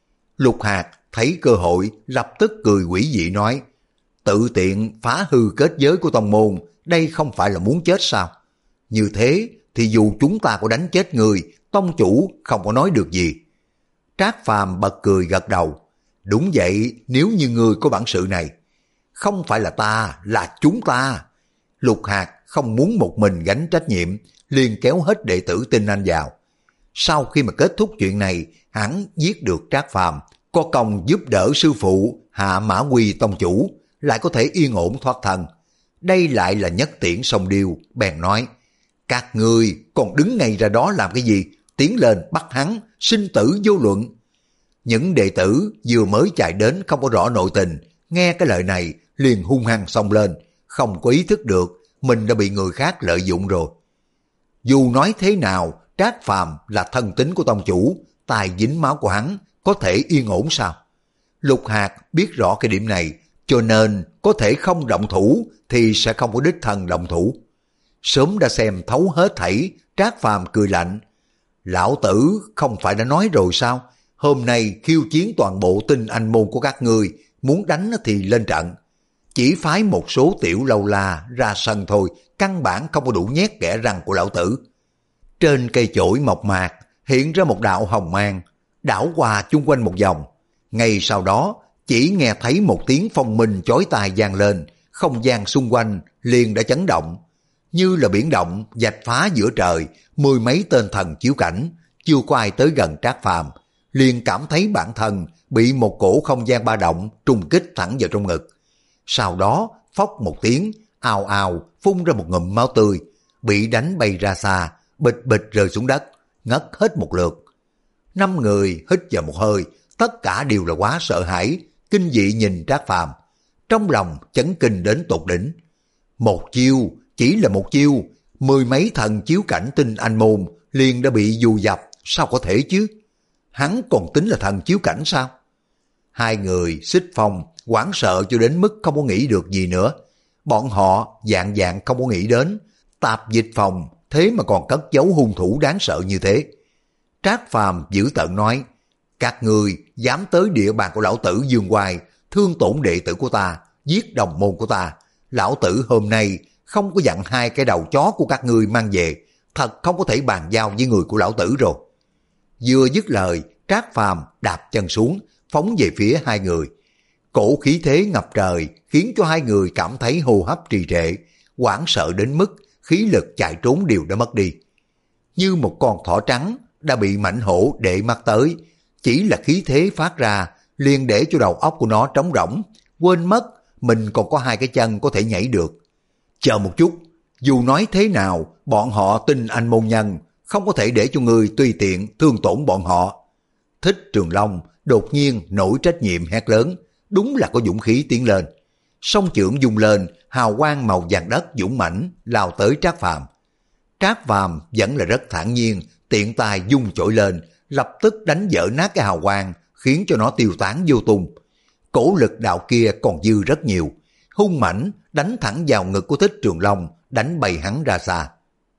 Lục Hạt thấy cơ hội lập tức cười quỷ dị nói, tự tiện phá hư kết giới của tông môn, đây không phải là muốn chết sao? Như thế thì dù chúng ta có đánh chết người, tông chủ không có nói được gì. Trác Phàm bật cười gật đầu, đúng vậy, nếu như ngươi có bản sự này. Không phải là ta, là chúng ta. Lục Hạt không muốn một mình gánh trách nhiệm, liền kéo hết đệ tử Tinh Anh vào. Sau khi mà kết thúc chuyện này, hắn giết được Trác Phàm, có công giúp đỡ sư phụ Hạ Mã Quy tông chủ, lại có thể yên ổn thoát thân. Đây lại là nhất tiễn song điêu, bèn nói, các ngươi còn đứng ngay ra đó làm cái gì, tiến lên bắt hắn, sinh tử vô luận. Những đệ tử vừa mới chạy đến không có rõ nội tình, nghe cái lời này liền hung hăng xông lên, không có ý thức được mình đã bị người khác lợi dụng rồi. Dù nói thế nào, Trác Phàm là thân tín của tông chủ, tài dính máu của hắn, có thể yên ổn sao? Lục Hạt biết rõ cái điểm này, cho nên có thể không động thủ thì sẽ không có đích thân động thủ. Sớm đã xem thấu hết thảy, Trác Phàm cười lạnh, lão tử không phải đã nói rồi sao? Hôm nay khiêu chiến toàn bộ Tinh Anh môn của các ngươi, muốn đánh thì lên trận. Chỉ phái một số tiểu lâu la ra sân thôi, căn bản không có đủ nhét kẽ răng của lão tử. Trên cây chổi mộc mạc hiện ra một đạo hồng mang, đảo qua chung quanh một vòng. Ngay sau đó, chỉ nghe thấy một tiếng phong minh chói tai vang lên, không gian xung quanh liền đã chấn động. Như là biển động vạch phá giữa trời, mười mấy tên thần chiếu cảnh, chưa có ai tới gần Trác Phàm, liền cảm thấy bản thân bị một cổ không gian ba động trùng kích thẳng vào trong ngực. Sau đó, phốc một tiếng, ào ào phun ra một ngụm máu tươi, bị đánh bay ra xa, bịch bịch rơi xuống đất, ngất hết một lượt. Năm người hít vào một hơi, tất cả đều là quá sợ hãi, kinh dị nhìn Trác Phàm, trong lòng chấn kinh đến tột đỉnh. Một chiêu, chỉ là một chiêu, mười mấy thần chiếu cảnh Tinh Anh môn liền đã bị dù dập, sao có thể chứ? Hắn còn tính là thần chiếu cảnh sao? Hai người xích phong hoảng sợ cho đến mức không có nghĩ được gì nữa. Bọn họ dạng dạng không có nghĩ đến tạp dịch phòng thế mà còn cất giấu hung thủ đáng sợ như thế. Trác Phàm giữ tợn nói, các người dám tới địa bàn của lão tử Dương Hoài, thương tổn đệ tử của ta, giết đồng môn của ta, lão tử hôm nay không có dặn hai cái đầu chó của các ngươi mang về, thật không có thể bàn giao với người của lão tử rồi. Vừa dứt lời, Trác Phàm đạp chân xuống, phóng về phía hai người. Cổ khí thế ngập trời khiến cho hai người cảm thấy hô hấp trì trệ, hoảng sợ đến mức khí lực chạy trốn đều đã mất đi. Như một con thỏ trắng đã bị mãnh hổ để mắt tới, chỉ là khí thế phát ra liền để cho đầu óc của nó trống rỗng, quên mất mình còn có hai cái chân có thể nhảy được. Chờ một chút, dù nói thế nào, bọn họ Tinh Anh môn nhân, không có thể để cho người tùy tiện thương tổn bọn họ. Thích Trường Long đột nhiên nổi trách nhiệm hét lớn, đúng là có dũng khí tiến lên. song chưởng dung lên, hào quang màu vàng đất dũng mãnh lao tới Trác Phàm. Trác Phàm vẫn là rất thản nhiên, tiện tay dung chổi lên, lập tức đánh vỡ nát cái hào quang, khiến cho nó tiêu tán vô tung. Cổ lực đạo kia còn dư rất nhiều, hung mãnh đánh thẳng vào ngực của Thích Trường Long, đánh bay hắn ra xa.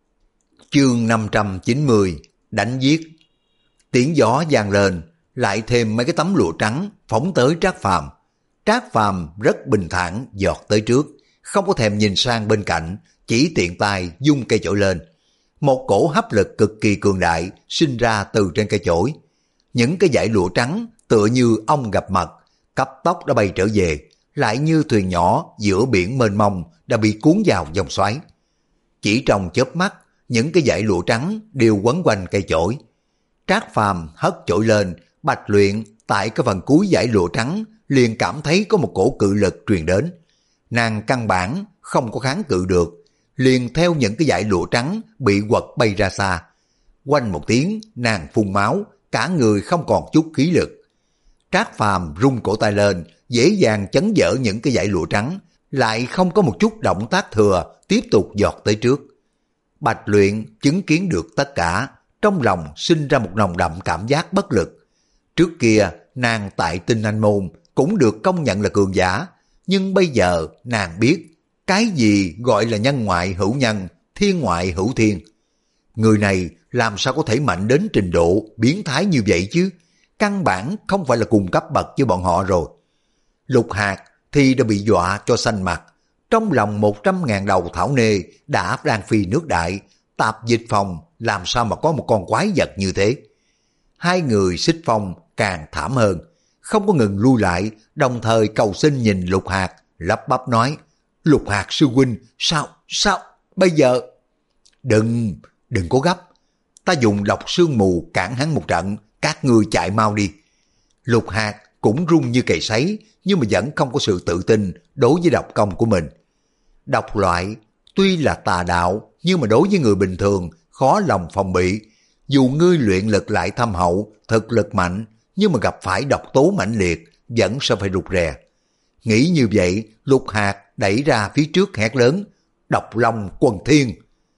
Chương năm trăm chín mươi, đánh giết. Tiếng gió vang lên, lại thêm mấy cái tấm lụa trắng phóng tới Trác Phàm. Trác Phàm rất bình thản giọt tới trước, không có thèm nhìn sang bên cạnh, chỉ tiện tay dung cây chổi lên. Một cổ hấp lực cực kỳ cường đại sinh ra từ trên cây chổi. Những cái dải lụa trắng tựa như ong gặp mật, cấp tốc đã bay trở về, lại như thuyền nhỏ giữa biển mênh mông đã bị cuốn vào dòng xoáy. Chỉ trong chớp mắt, những cái dải lụa trắng đều quấn quanh cây chổi. Trác Phàm hất chổi lên, Bạch Luyện tại cái phần cuối dải lụa trắng liền cảm thấy có một cổ cự lực truyền đến. Nàng căn bản không có kháng cự được, liền theo những cái dải lụa trắng bị quật bay ra xa. Quanh một tiếng, nàng phun máu, cả người không còn chút khí lực. Trác Phàm rung cổ tay lên, dễ dàng chấn vỡ những cái dải lụa trắng, lại không có một chút động tác thừa, tiếp tục giọt tới trước. Bạch Luyện chứng kiến được tất cả, trong lòng sinh ra một nồng đậm cảm giác bất lực. Trước kia, nàng tại Tinh Anh Môn cũng được công nhận là cường giả, nhưng bây giờ nàng biết cái gì gọi là nhân ngoại hữu nhân, thiên ngoại hữu thiên. Người này làm sao có thể mạnh đến trình độ biến thái như vậy chứ? Căn bản không phải là cùng cấp bậc với bọn họ rồi. Lục Hạt thì đã bị dọa cho xanh mặt. Trong lòng một trăm ngàn đầu thảo nê đã đang phi nước đại, tạp dịch phòng làm sao mà có một con quái vật như thế. Hai người Xích Phong càng thảm hơn, không có ngừng lui lại, đồng thời cầu xin nhìn Lục Hạt, lắp bắp nói: Lục Hạt sư huynh, sao, sao, bây giờ? Đừng, đừng có gấp, ta dùng độc sương mù cản hắn một trận, các ngươi chạy mau đi. Lục Hạt cũng run như cầy sấy, nhưng mà vẫn không có sự tự tin đối với độc công của mình. Độc loại tuy là tà đạo, nhưng mà đối với người bình thường khó lòng phòng bị. Dù ngươi luyện lực lại thâm hậu, thực lực mạnh, nhưng mà gặp phải độc tố mãnh liệt, vẫn sẽ phải rụt rè. Nghĩ như vậy, Lục Hạt đẩy ra phía trước hét lớn: Độc Long Quần Thiên!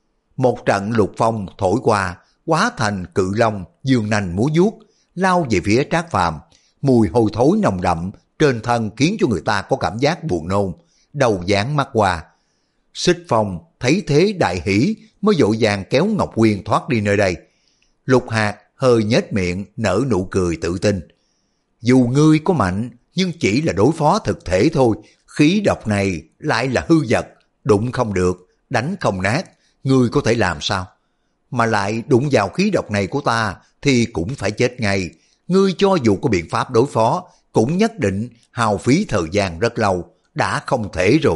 Một trận lục phong thổi qua, hóa thành cự long dương nanh múa vuốt, lao về phía Trác Phàm. Mùi hôi thối nồng đậm trên thân khiến cho người ta có cảm giác buồn nôn, đầu dán mắt qua. Xích Phong thấy thế đại hỉ, mới vội vàng kéo Ngọc Quyên thoát đi nơi đây. Lục Hạt hơi nhếch miệng nở nụ cười tự tin. Dù ngươi có mạnh, nhưng chỉ là đối phó thực thể thôi, khí độc này lại là hư vật, đụng không được, đánh không nát, ngươi có thể làm sao? Mà lại đụng vào khí độc này của ta thì cũng phải chết ngay, ngươi cho dù có biện pháp đối phó, cũng nhất định hao phí thời gian rất lâu, đã không thể rồi.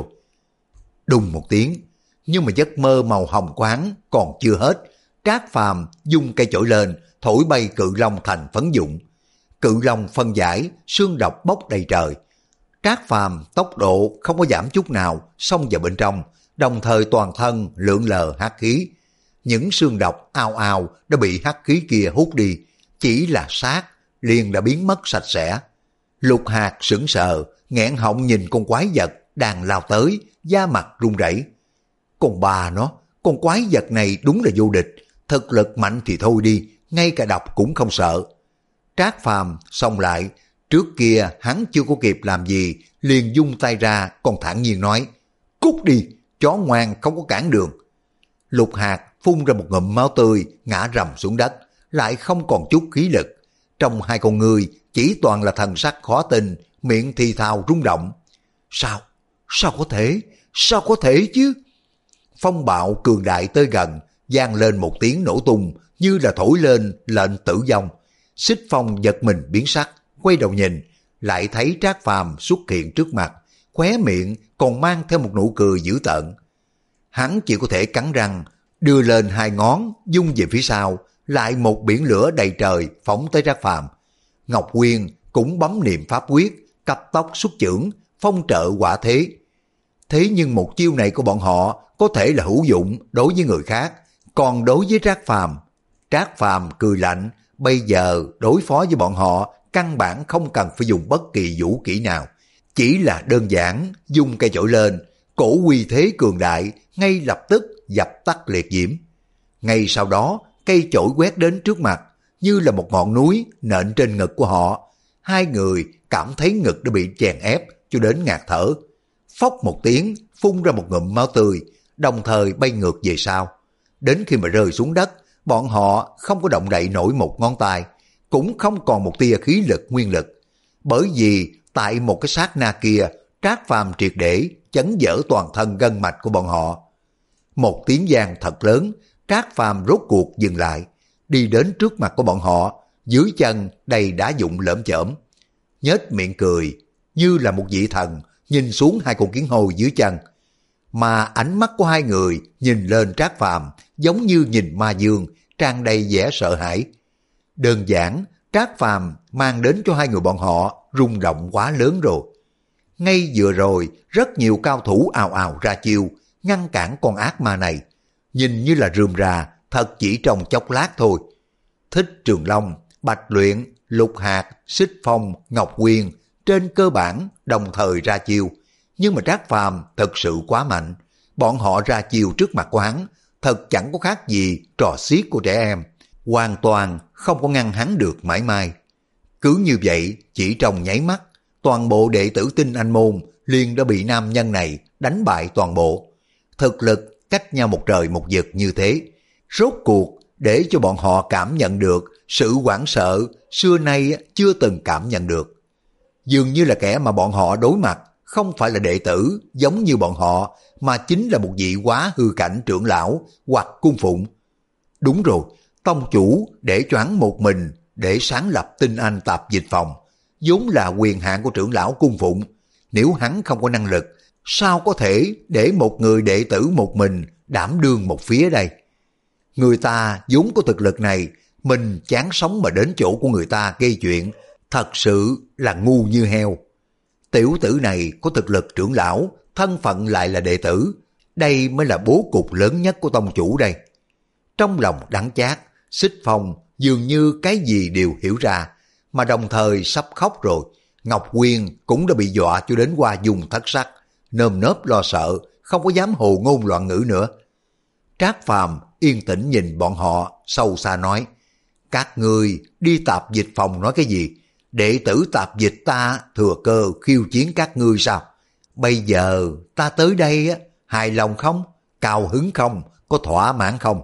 Đùng một tiếng, nhưng mà giấc mơ màu hồng quáng còn chưa hết. Trác Phàm dung cây chổi lên, thổi bay cự long thành phấn dụng. Cự long phân giải, xương độc bốc đầy trời. Trác Phàm tốc độ không có giảm chút nào, xông vào bên trong, đồng thời toàn thân lượn lờ hắc khí. Những xương độc ao ao đã bị hắc khí kia hút đi, chỉ là xác liền đã biến mất sạch sẽ. Lục Hạt sững sờ, nghẹn họng nhìn con quái vật đang lao tới, da mặt run rẩy. Con bà nó, con quái vật này đúng là vô địch, thực lực mạnh thì thôi đi, ngay cả độc cũng không sợ. Trác Phàm xông lại, trước kia hắn chưa có kịp làm gì, liền dung tay ra, còn thản nhiên nói: Cút đi, chó ngoan không có cản đường. Lục Hạt phun ra một ngụm máu tươi, ngã rầm xuống đất, lại không còn chút khí lực. Trong hai con người chỉ toàn là thần sắc khó tin, miệng thì thào rung động. Sao? Sao có thể? Sao có thể chứ? Phong bạo cường đại tới gần, vang lên một tiếng nổ tung, như là thổi lên lệnh tử vong. Xích Phong giật mình biến sắc, quay đầu nhìn, lại thấy Trác Phàm xuất hiện trước mặt, khóe miệng còn mang theo một nụ cười dữ tợn. Hắn chỉ có thể cắn răng, đưa lên hai ngón, dung về phía sau, lại một biển lửa đầy trời phóng tới Trác Phàm. Ngọc Quyên cũng bấm niệm pháp quyết, cấp tốc xuất chưởng, phong trợ quả thế. Thế nhưng một chiêu này của bọn họ có thể là hữu dụng đối với người khác, còn đối với Trác Phàm, Trác Phàm cười lạnh, bây giờ đối phó với bọn họ căn bản không cần phải dùng bất kỳ vũ kỹ nào, Chỉ là đơn giản dung cây chổi lên, cổ uy thế cường đại ngay lập tức dập tắt liệt diễm. Ngay sau đó cây chổi quét đến trước mặt như là một ngọn núi nện trên ngực của họ. Hai người cảm thấy ngực đã bị chèn ép cho đến ngạt thở. Phốc một tiếng phun ra một ngụm máu tươi, đồng thời bay ngược về sau. Đến khi mà rơi xuống đất, bọn họ không có động đậy nổi một ngón tay, cũng không còn một tia khí lực nguyên lực. Bởi vì tại một cái sát na kia, Trác Phàm triệt để chấn vỡ toàn thân gân mạch của bọn họ. Một tiếng vang thật lớn, Trác Phàm rốt cuộc dừng lại, đi đến trước mặt của bọn họ, dưới chân đầy đá vụn lởm chởm. Nhếch miệng cười, như là một vị thần, nhìn xuống hai con kiến hôi dưới chân. Mà ánh mắt của hai người nhìn lên Trác Phàm giống như nhìn ma dương, tràn đầy vẻ sợ hãi. Đơn giản, Trác Phàm mang đến cho hai người bọn họ rung động quá lớn rồi. Ngay vừa rồi, rất nhiều cao thủ ào ào ra chiêu, ngăn cản con ác ma này. Nhìn như là rườm rà, thật chỉ trong chốc lát thôi. Thích Trường Long, Bạch Luyện, Lục Hạt, Xích Phong, Ngọc Quyên trên cơ bản đồng thời ra chiêu. Nhưng mà Trác Phàm thật sự quá mạnh. Bọn họ ra chiêu trước mặt của hắn, thật chẳng có khác gì trò xiết của trẻ em. Hoàn toàn không có ngăn hắn được mãi mai. Cứ như vậy, chỉ trong nháy mắt, toàn bộ đệ tử Tinh Anh Môn liền đã bị nam nhân này đánh bại toàn bộ. Thực lực cách nhau một trời một vực như thế, rốt cuộc để cho bọn họ cảm nhận được sự hoảng sợ xưa nay chưa từng cảm nhận được. Dường như là kẻ mà bọn họ đối mặt không phải là đệ tử giống như bọn họ, mà chính là một vị quá hư cảnh trưởng lão hoặc cung phụng. Đúng rồi, tông chủ để cho hắn một mình để sáng lập Tinh Anh Tạp Dịch Phòng, vốn là quyền hạn của trưởng lão cung phụng. Nếu hắn không có năng lực, sao có thể để một người đệ tử một mình đảm đương một phía đây? Người ta vốn có thực lực này, mình chán sống mà đến chỗ của người ta gây chuyện, thật sự là ngu như heo. Tiểu tử này có thực lực trưởng lão, thân phận lại là đệ tử, đây mới là bố cục lớn nhất của tông chủ đây. Trong lòng đắng chát, Xích Phong dường như cái gì đều hiểu ra, mà đồng thời sắp khóc rồi. Ngọc Quyên cũng đã bị dọa cho đến hoa dung thất sắc, nơm nớp lo sợ, không có dám hồ ngôn loạn ngữ nữa. Trác Phàm yên tĩnh nhìn bọn họ, sâu xa nói, các ngươi đi Tạp Dịch Phòng nói cái gì? Đệ tử Tạp Dịch ta thừa cơ khiêu chiến các ngươi sao? Bây giờ ta tới đây á, hài lòng không? Cao hứng không? Có thỏa mãn không?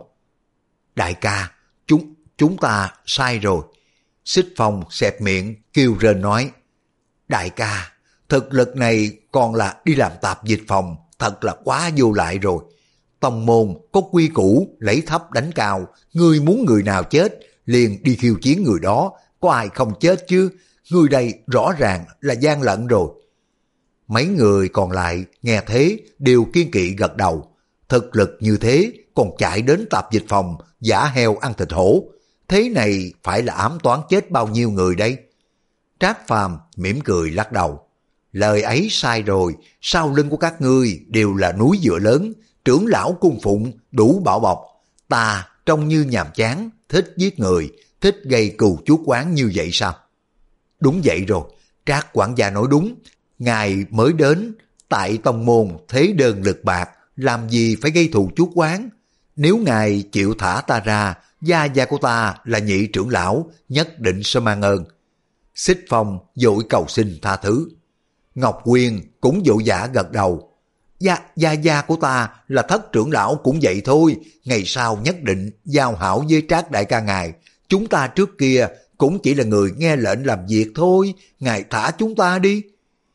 Đại ca, chúng chúng ta sai rồi. Xích Phong xẹp miệng kêu rên nói, đại ca, thực lực này còn là đi làm Tạp Dịch Phòng, thật là quá vô lại rồi. Tông môn có quy củ lấy thấp đánh cao, ngươi muốn người nào chết liền đi khiêu chiến người đó, có ai không chết chứ? Người đây rõ ràng là gian lận rồi. Mấy người còn lại nghe thế đều kiên kỵ gật đầu. Thực lực như thế còn chạy đến Tạp Dịch Phòng giả heo ăn thịt hổ, thế này phải là ám toán chết bao nhiêu người đây? Trác Phàm mỉm cười lắc đầu. Lời ấy sai rồi, sau lưng của các ngươi đều là núi dựa lớn, trưởng lão cung phụng đủ bảo bọc. Ta trông như nhàm chán, thích giết người, thích gây cừu chuốc oán như vậy sao? Đúng vậy rồi, Trác quản gia nói đúng. Ngài mới đến, tại tông môn thế đơn lực bạc, làm gì phải gây thù chuốc oán. Nếu ngài chịu thả ta ra, gia gia của ta là nhị trưởng lão, nhất định sẽ mang ơn. Xích Phong vội cầu xin tha thứ. Ngọc Quyên cũng vội vã gật đầu. Gia, gia gia của ta là Thất trưởng lão cũng vậy thôi, ngày sau nhất định giao hảo với Trác đại ca ngài. Chúng ta trước kia cũng chỉ là người nghe lệnh làm việc thôi, ngài thả chúng ta đi.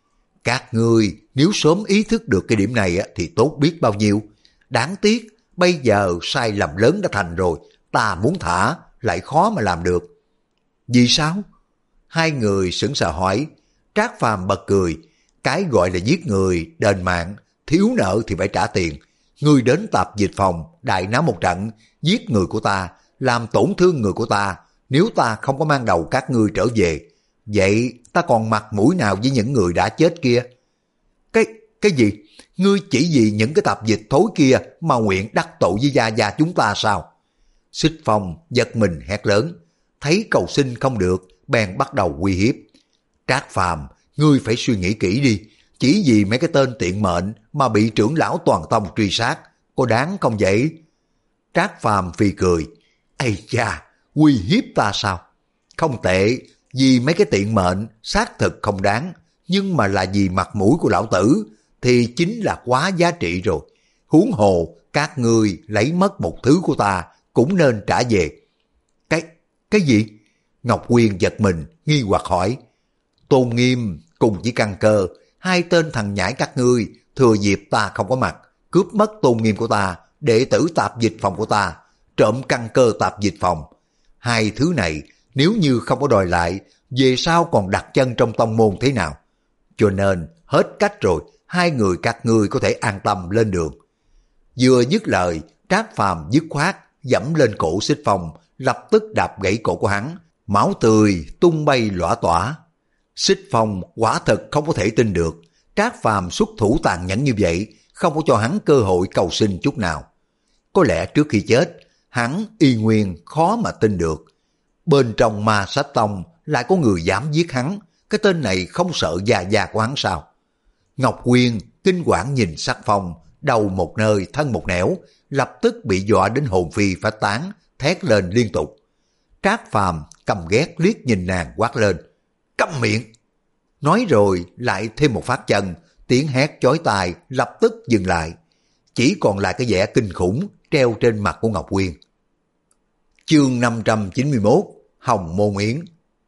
Các ngươi nếu sớm ý thức được cái điểm này thì tốt biết bao nhiêu. Đáng tiếc, bây giờ sai lầm lớn đã thành rồi, ta muốn thả lại khó mà làm được. Vì sao? Hai người sững sờ hỏi. Trác Phàm bật cười. Cái gọi là giết người, đền mạng, thiếu nợ thì phải trả tiền. Ngươi đến Tạp Dịch Phòng, đại náo một trận, giết người của ta, làm tổn thương người của ta. Nếu ta không có mang đầu các ngươi trở về, vậy ta còn mặt mũi nào với những người đã chết kia? Cái, cái gì? Ngươi chỉ vì những cái tạp dịch thối kia mà nguyện đắc tội với gia gia chúng ta sao? Xích Phong giật mình hét lớn, thấy cầu xin không được, bèn bắt đầu uy hiếp. Trác Phàm ngươi phải suy nghĩ kỹ đi, chỉ vì mấy cái tên tiện mệnh mà bị trưởng lão toàn tông truy sát, có đáng không vậy? Trác Phàm phì cười, ây cha, uy hiếp ta sao? Không tệ, vì mấy cái tiện mệnh xác thực không đáng, nhưng mà là vì mặt mũi của lão tử thì chính là quá giá trị rồi. Huống hồ các ngươi lấy mất một thứ của ta cũng nên trả về. Cái, cái gì? Ngọc Quyên giật mình, nghi hoặc hỏi. Tôn Nghiêm cùng chỉ Căn Cơ, hai tên thằng nhãi các ngươi thừa dịp ta không có mặt, cướp mất tôn nghiêm của ta, đệ tử tạp dịch phòng của ta, trộm căn cơ tạp dịch phòng. Hai thứ này nếu như không có đòi lại, về sau còn đặt chân trong tông môn thế nào? Cho nên hết cách rồi, hai người các ngươi có thể an tâm lên đường. Vừa dứt lời, Trác Phàm dứt khoát dẫm lên cổ Xích Phong, lập tức đạp gãy cổ của hắn, máu tươi tung bay lỏa tỏa. Xích Phong quả thật không có thể tin được, Trác Phàm xuất thủ tàn nhẫn như vậy, không có cho hắn cơ hội cầu sinh chút nào. Có lẽ trước khi chết, hắn y nguyên khó mà tin được. Bên trong Ma Sách Tông lại có người dám giết hắn, cái tên này không sợ già già của hắn sao? Ngọc Quyên kinh quản nhìn sắc phong, đầu một nơi thân một nẻo, lập tức bị dọa đến hồn phi phách tán, thét lên liên tục. Trác Phàm căm ghét liếc nhìn nàng quát lên, câm miệng! Nói rồi lại thêm một phát chân, tiếng hét chói tai lập tức dừng lại. Chỉ còn lại cái vẻ kinh khủng treo trên mặt của Ngọc Quyên. Chương năm trăm chín mươi mốt, Hồng Môn Yến.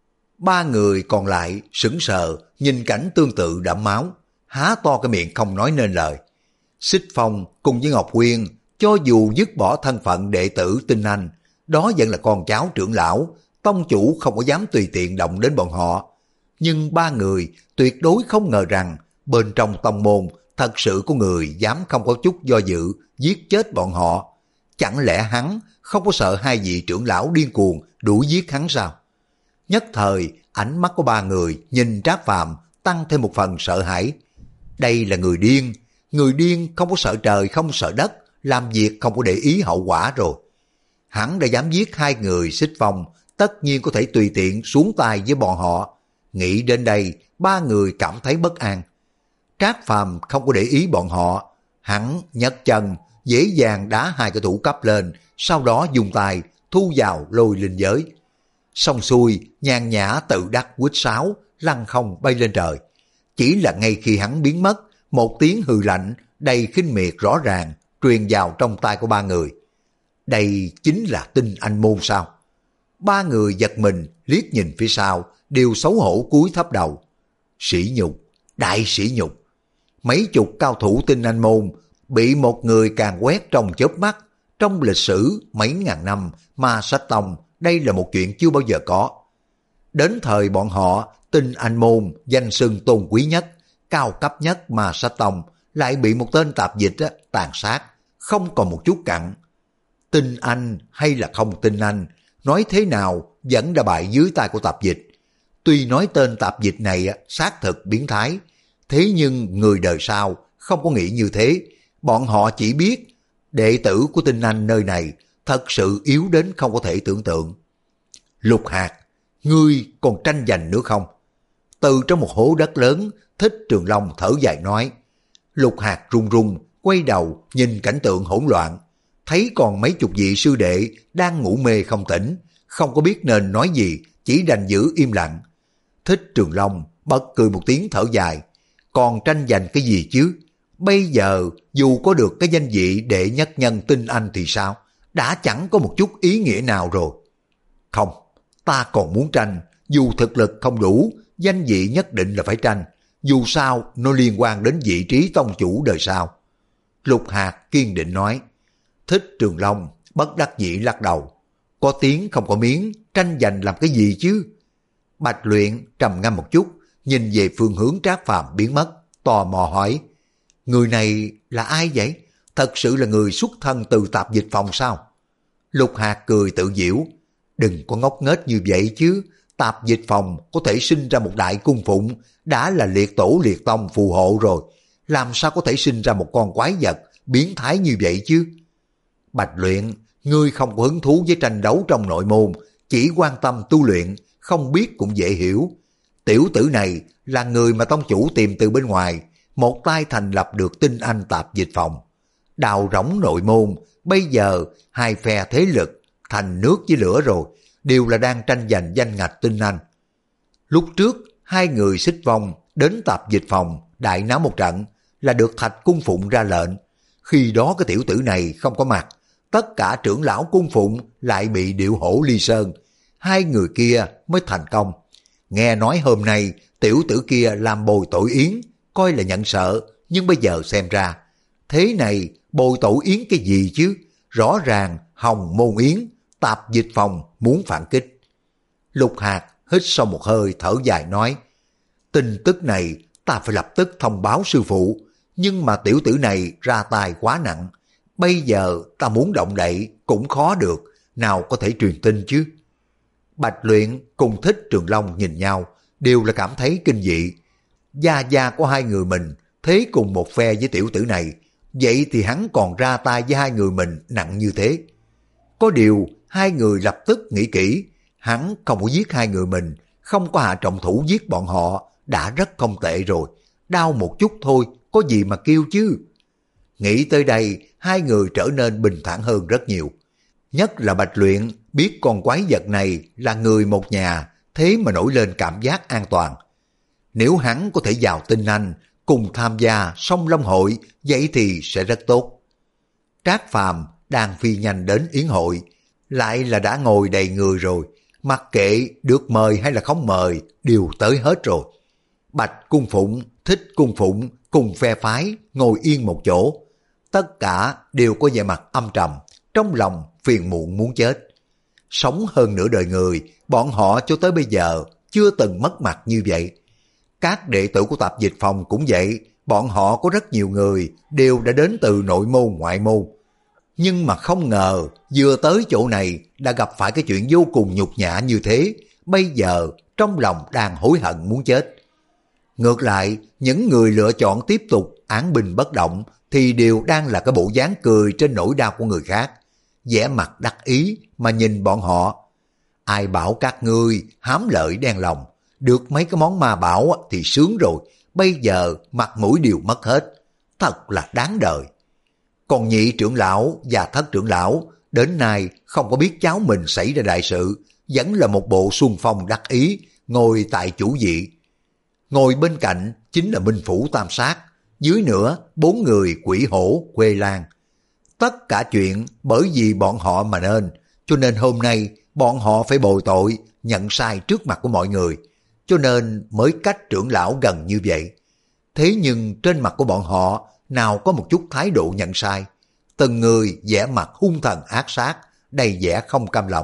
Ba người còn lại sững sờ nhìn cảnh tương tự đẫm máu, há to cái miệng không nói nên lời. Xích Phong cùng với Ngọc Quyên, cho dù dứt bỏ thân phận đệ tử Tinh Anh, đó vẫn là con cháu trưởng lão, tông chủ không có dám tùy tiện động đến bọn họ. Nhưng ba người tuyệt đối không ngờ rằng bên trong tông môn thật sự có người dám không có chút do dự giết chết bọn họ. Chẳng lẽ hắn không có sợ hai vị trưởng lão điên cuồng đuổi giết hắn sao? Nhất thời ánh mắt của ba người nhìn Trác Phàm tăng thêm một phần sợ hãi. Đây là người điên, người điên không có sợ trời không sợ đất, làm việc không có để ý hậu quả rồi. Hắn đã dám giết hai người Xích Phong, tất nhiên có thể tùy tiện xuống tay với bọn họ. Nghĩ đến đây, ba người cảm thấy bất an. Trác Phàm không có để ý bọn họ, hắn nhấc chân, dễ dàng đá hai cái thủ cấp lên, sau đó dùng tay thu vào lôi linh giới. Xong xuôi, nhàn nhã tự đắc quýt sáo, lăn không bay lên trời. Chỉ là ngay khi hắn biến mất, một tiếng hừ lạnh đầy khinh miệt rõ ràng truyền vào trong tai của ba người. Đây chính là Tinh Anh môn sao? Ba người giật mình liếc nhìn phía sau, đều xấu hổ cúi thấp đầu. Sỉ nhục, đại sỉ nhục. Mấy chục cao thủ Tinh Anh môn bị một người càn quét trong chớp mắt. Trong lịch sử mấy ngàn năm Ma Sách Tông, đây là một chuyện chưa bao giờ có. Đến thời bọn họ, Tinh Anh môn danh xưng tôn quý nhất, cao cấp nhất Ma Sách Tông, lại bị một tên tạp dịch á, tàn sát, không còn một chút cặn. Tinh Anh hay là không Tinh Anh, nói thế nào vẫn đã bại dưới tay của tạp dịch. Tuy nói tên tạp dịch này á, xác thực biến thái, thế nhưng người đời sau không có nghĩ như thế. Bọn họ chỉ biết đệ tử của Tinh Anh nơi này thật sự yếu đến không có thể tưởng tượng. Lục Hạt, ngươi còn tranh giành nữa không? Từ trong một hố đất lớn, Thích Trường Long thở dài nói. Lục Hạt run run, quay đầu nhìn cảnh tượng hỗn loạn, thấy còn mấy chục vị sư đệ đang ngủ mê không tỉnh, không có biết nên nói gì, chỉ đành giữ im lặng. Thích Trường Long bật cười một tiếng thở dài, còn tranh giành cái gì chứ? Bây giờ dù có được cái danh vị đệ nhất nhân Tinh Anh thì sao? Đã chẳng có một chút ý nghĩa nào rồi. Không, ta còn muốn tranh, dù thực lực không đủ, danh vị nhất định là phải tranh, dù sao nó liên quan đến vị trí tông chủ đời sau. Lục Hạt kiên định nói. Thích Trường Long bất đắc dĩ lắc đầu. Có tiếng không có miếng, tranh giành làm cái gì chứ? Bạch Luyện trầm ngâm một chút, nhìn về phương hướng Trác Phàm biến mất, tò mò hỏi. Người này là ai vậy? Thật sự là người xuất thân từ tạp dịch phòng sao? Lục Hạt cười tự giễu. Đừng có ngốc nghếch như vậy chứ. Tạp dịch phòng có thể sinh ra một đại cung phụng, đã là liệt tổ liệt tông phù hộ rồi. Làm sao có thể sinh ra một con quái vật biến thái như vậy chứ? Bạch Luyện, ngươi không có hứng thú với tranh đấu trong nội môn, chỉ quan tâm tu luyện, không biết cũng dễ hiểu. Tiểu tử này là người mà tông chủ tìm từ bên ngoài, một tay thành lập được Tinh Anh tạp dịch phòng. Đào rỗng nội môn, bây giờ hai phe thế lực thành nước với lửa rồi, đều là đang tranh giành danh ngạch Tinh Anh. Lúc trước, hai người xích vong đến tạp dịch phòng đại náo một trận là được Thạch Cung Phụng ra lệnh. Khi đó cái tiểu tử này không có mặt, tất cả trưởng lão Cung Phụng lại bị điệu hổ ly sơn. Hai người kia mới thành công. Nghe nói hôm nay tiểu tử kia làm bồi tội yến, coi là nhận sợ, nhưng bây giờ xem ra, thế này bồi tội yến cái gì chứ? Rõ ràng Hồng Môn Yến, tạp dịch phòng muốn phản kích. Lục Hạt hít sâu một hơi thở dài nói, tin tức này ta phải lập tức thông báo sư phụ, nhưng mà tiểu tử này ra tay quá nặng, bây giờ ta muốn động đậy cũng khó được, nào có thể truyền tin chứ. Bạch Luyện cùng Thích Trường Long nhìn nhau, đều là cảm thấy kinh dị. Gia gia của hai người mình thế cùng một phe với tiểu tử này, vậy thì hắn còn ra tay với hai người mình nặng như thế. Có điều hai người lập tức nghĩ kỹ, hắn không có giết hai người mình, không có hạ trọng thủ giết bọn họ đã rất không tệ rồi, đau một chút thôi, có gì mà kêu chứ. Nghĩ tới đây, hai người trở nên bình thản hơn rất nhiều. Nhất là Bạch Luyện biết con quái vật này là người một nhà, thế mà nổi lên cảm giác an toàn. Nếu hắn có thể vào Tinh Anh, cùng tham gia Song Long hội, vậy thì sẽ rất tốt. Trác Phàm đang phi nhanh đến yến hội, lại là đã ngồi đầy người rồi, mặc kệ được mời hay là không mời, đều tới hết rồi. Bạch Cung Phụng, Thích Cung Phụng cùng phe phái ngồi yên một chỗ, tất cả đều có vẻ mặt âm trầm, trong lòng phiền muộn muốn chết. Sống hơn nửa đời người, bọn họ cho tới bây giờ chưa từng mất mặt như vậy. Các đệ tử của tạp dịch phòng cũng vậy, bọn họ có rất nhiều người đều đã đến từ nội môn ngoại môn. Nhưng mà không ngờ vừa tới chỗ này đã gặp phải cái chuyện vô cùng nhục nhã như thế, bây giờ trong lòng đang hối hận muốn chết. Ngược lại, những người lựa chọn tiếp tục án binh bất động thì đều đang là cái bộ dáng cười trên nỗi đau của người khác, vẻ mặt đắc ý mà nhìn bọn họ. Ai bảo các ngươi hám lợi đen lòng, được mấy cái món ma bảo thì sướng rồi, bây giờ mặt mũi đều mất hết, thật là đáng đời. Còn nhị trưởng lão và thất trưởng lão đến nay không có biết cháu mình xảy ra đại sự, vẫn là một bộ xuân phong đắc ý, ngồi tại chủ vị. Ngồi bên cạnh chính là Minh Phủ Tam Sát, dưới nữa bốn người Quỷ Hổ, Quê Lan. Tất cả chuyện bởi vì bọn họ mà nên, cho nên hôm nay bọn họ phải bồi tội, nhận sai trước mặt của mọi người, cho nên mới cách trưởng lão gần như vậy. Thế nhưng trên mặt của bọn họ nào có một chút thái độ nhận sai, từng người vẻ mặt hung thần ác sát, đầy vẻ không cam lòng.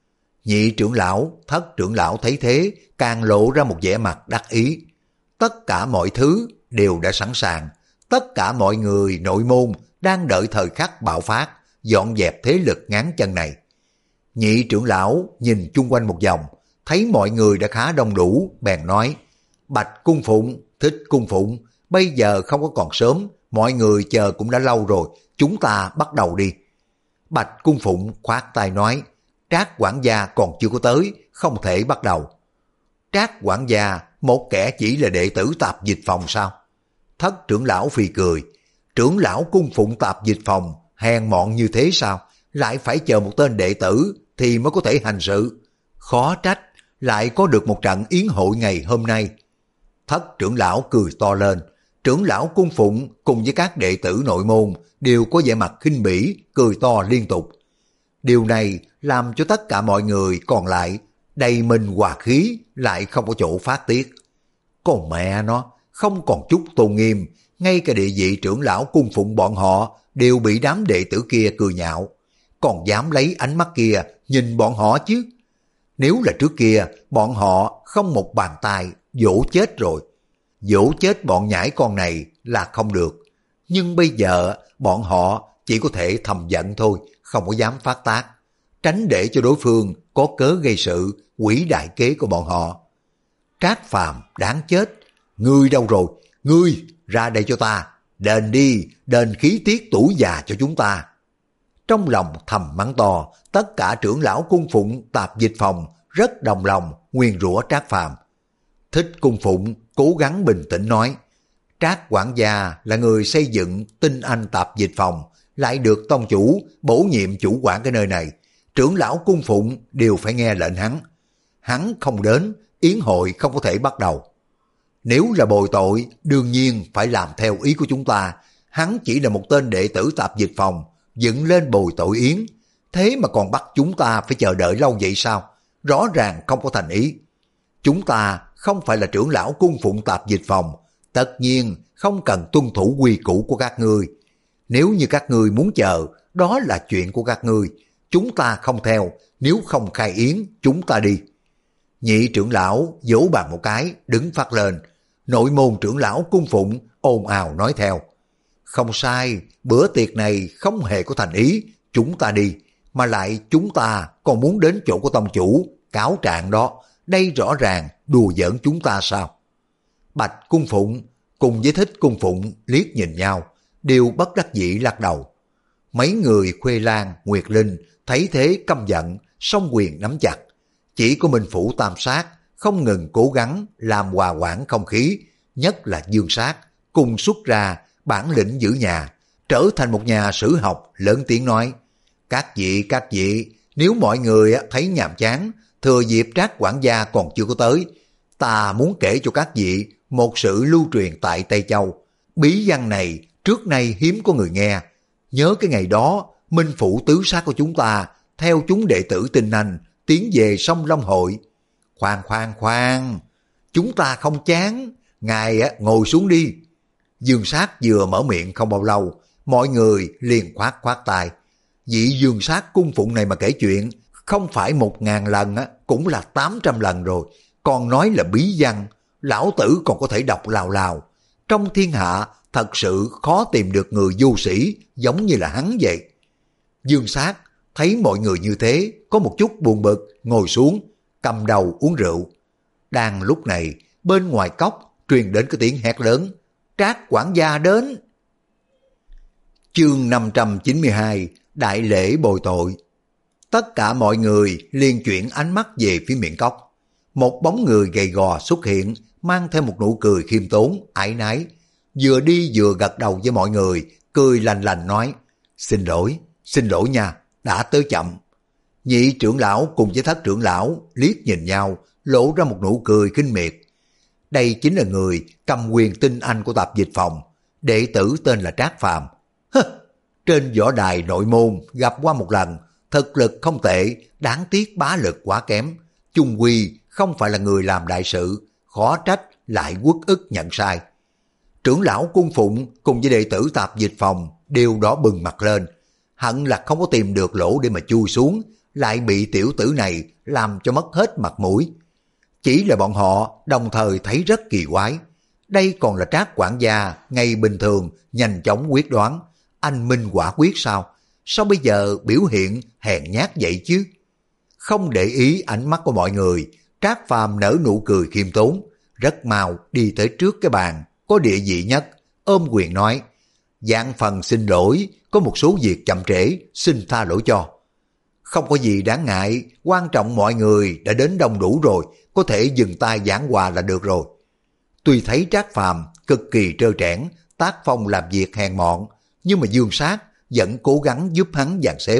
Nhị trưởng lão, thất trưởng lão thấy thế, càng lộ ra một vẻ mặt đắc ý. Tất cả mọi thứ đều đã sẵn sàng, tất cả mọi người nội môn đang đợi thời khắc bạo phát, dọn dẹp thế lực ngáng chân này. Nhị trưởng lão nhìn chung quanh một vòng, thấy mọi người đã khá đông đủ, bèn nói, Bạch Cung Phụng, Thích Cung Phụng, bây giờ không có còn sớm, mọi người chờ cũng đã lâu rồi, chúng ta bắt đầu đi. Bạch Cung Phụng khoát tay nói, Trác quản gia còn chưa có tới, không thể bắt đầu. Trác quản gia, một kẻ chỉ là đệ tử tạp dịch phòng sao? Thất trưởng lão phì cười, trưởng lão Cung Phụng tạp dịch phòng, hèn mọn như thế sao? Lại phải chờ một tên đệ tử thì mới có thể hành sự. Khó trách, lại có được một trận yến hội ngày hôm nay. Thất trưởng lão cười to lên, trưởng lão Cung Phụng cùng với các đệ tử nội môn đều có vẻ mặt khinh bỉ, cười to liên tục. Điều này làm cho tất cả mọi người còn lại đầy mình hòa khí, lại không có chỗ phát tiết. Còn mẹ nó, không còn chút tôn nghiêm, ngay cả địa vị trưởng lão Cung Phụng bọn họ đều bị đám đệ tử kia cười nhạo, còn dám lấy ánh mắt kia nhìn bọn họ chứ. Nếu là trước kia, bọn họ không một bàn tay dỗ chết rồi. Dỗ chết bọn nhãi con này là không được. Nhưng bây giờ bọn họ chỉ có thể thầm giận thôi, không có dám phát tác, tránh để cho đối phương có cớ gây sự, quỷ đại kế của bọn họ. Trác Phàm đáng chết, ngươi đâu rồi? Ngươi ra đây cho ta, đền đi, đền khí tiết tuổi già cho chúng ta. Trong lòng thầm mắng to, tất cả trưởng lão Cung Phụng tạp dịch phòng rất đồng lòng nguyền rủa Trác Phàm. Thích Cung Phụng cố gắng bình tĩnh nói, Trác quản gia là người xây dựng Tinh Anh tạp dịch phòng, lại được tông chủ bổ nhiệm chủ quản cái nơi này. Trưởng lão Cung Phụng đều phải nghe lệnh hắn. Hắn không đến, yến hội không có thể bắt đầu. Nếu là bồi tội, đương nhiên phải làm theo ý của chúng ta. Hắn chỉ là một tên đệ tử tạp dịch phòng, dựng lên bồi tội yến. Thế mà còn bắt chúng ta phải chờ đợi lâu vậy sao? Rõ ràng không có thành ý. Chúng ta không phải là trưởng lão Cung Phụng tạp dịch phòng, tất nhiên không cần tuân thủ quy củ của các ngươi. Nếu như các ngươi muốn chờ, đó là chuyện của các ngươi. Chúng ta không theo, nếu không khai yến, chúng ta đi. Nhị trưởng lão vỗ bàn một cái, đứng phát lên. Nội môn trưởng lão Cung Phụng ồn ào nói theo. Không sai, bữa tiệc này không hề có thành ý, chúng ta đi. Mà lại chúng ta còn muốn đến chỗ của tông chủ, cáo trạng đó. Đây rõ ràng đùa giỡn chúng ta sao? Bạch Cung Phụng cùng với Thích Cung Phụng liếc nhìn nhau, đều bất đắc dĩ lắc đầu. Mấy người Khuê Lan, Nguyệt Linh thấy thế căm giận, song quyền nắm chặt. Chỉ có Minh Phủ Tam Sát không ngừng cố gắng làm hòa quản không khí, nhất là Dương Sát cùng xuất ra bản lĩnh giữ nhà, trở thành một nhà sử học, lớn tiếng nói: các vị các vị, nếu mọi người thấy nhàm chán, thừa dịp Trác quản gia còn chưa có tới, ta muốn kể cho các vị một sự lưu truyền tại Tây Châu. Bí văn này trước nay hiếm có người nghe. Nhớ cái ngày đó, Minh Phủ tứ sát của chúng ta theo chúng đệ tử Tinh Anh tiến về sông Long Hội. Khoan khoan khoan, chúng ta không chán, ngài ngồi xuống đi. Dương Sát vừa mở miệng không bao lâu, mọi người liền khoát khoát tay. Vị Dương Sát Cung Phụng này mà kể chuyện, không phải một ngàn lần á, cũng là tám trăm lần rồi. Còn nói là bí văn, lão tử còn có thể đọc lào lào. Trong thiên hạ thật sự khó tìm được người vô sĩ giống như là hắn vậy. Dương Sát thấy mọi người như thế, có một chút buồn bực, ngồi xuống, cầm đầu uống rượu. Đang lúc này, bên ngoài cốc truyền đến cái tiếng hét lớn: Trác quản gia đến! Chương năm trăm chín mươi hai, Đại lễ bồi tội. Tất cả mọi người liền chuyển ánh mắt về phía miệng cốc. Một bóng người gầy gò xuất hiện, mang theo một nụ cười khiêm tốn, ái nái. Vừa đi vừa gật đầu với mọi người, cười lành lành nói: Xin lỗi, xin lỗi nha, đã tới chậm. Nhị trưởng lão cùng với Thất trưởng lão liếc nhìn nhau, lộ ra một nụ cười khinh miệt. Đây chính là người cầm quyền Tinh Anh của tạp dịch phòng, đệ tử tên là Trác Phàm. Hơ, trên võ đài nội môn gặp qua một lần, thực lực không tệ, đáng tiếc bá lực quá kém. Chung quy không phải là người làm đại sự, khó trách lại uất ức nhận sai. Trưởng lão Cung Phụng cùng với đệ tử tạp dịch phòng đều đỏ bừng mặt lên, hận là không có tìm được lỗ để mà chui xuống, lại bị tiểu tử này làm cho mất hết mặt mũi. Chỉ là bọn họ đồng thời thấy rất kỳ quái. Đây còn là Trác quản gia ngày bình thường nhanh chóng quyết đoán, anh minh quả quyết sao? Sao bây giờ biểu hiện hèn nhát vậy chứ? Không để ý ánh mắt của mọi người, Trác Phàm nở nụ cười khiêm tốn, rất mau đi tới trước cái bàn có địa vị nhất, ôm quyền nói: Dạng phần xin lỗi, có một số việc chậm trễ, xin tha lỗi cho. Không có gì đáng ngại, quan trọng mọi người đã đến đông đủ rồi, có thể dừng tay giảng hòa là được rồi. Tuy thấy Trác Phàm cực kỳ trơ trẽn, tác phong làm việc hèn mọn, nhưng mà Dương Sát vẫn cố gắng giúp hắn dàn xếp.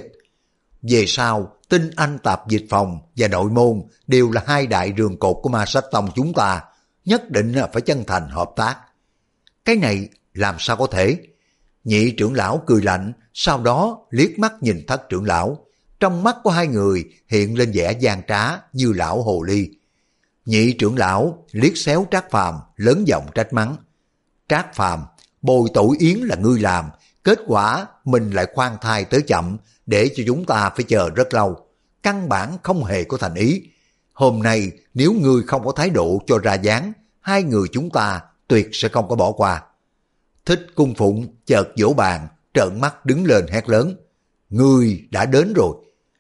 Về sau, Tinh Anh tạp dịch phòng và nội môn đều là hai đại rường cột của Ma Sách Tông chúng ta, nhất định là phải chân thành hợp tác. Cái này làm sao có thể? Nhị trưởng lão cười lạnh, sau đó liếc mắt nhìn Thất trưởng lão. Trong mắt của hai người hiện lên vẻ gian trá như lão hồ ly. Nhị trưởng lão liếc xéo Trác Phàm, lớn giọng trách mắng: Trác Phàm, bồi tội yến là ngươi làm, kết quả mình lại khoan thai tới chậm, để cho chúng ta phải chờ rất lâu, căn bản không hề có thành ý. Hôm nay nếu ngươi không có thái độ cho ra dáng, hai người chúng ta tuyệt sẽ không có bỏ qua. Thích Cung Phụng chợt vỗ bàn, trợn mắt đứng lên hét lớn: Ngươi đã đến rồi,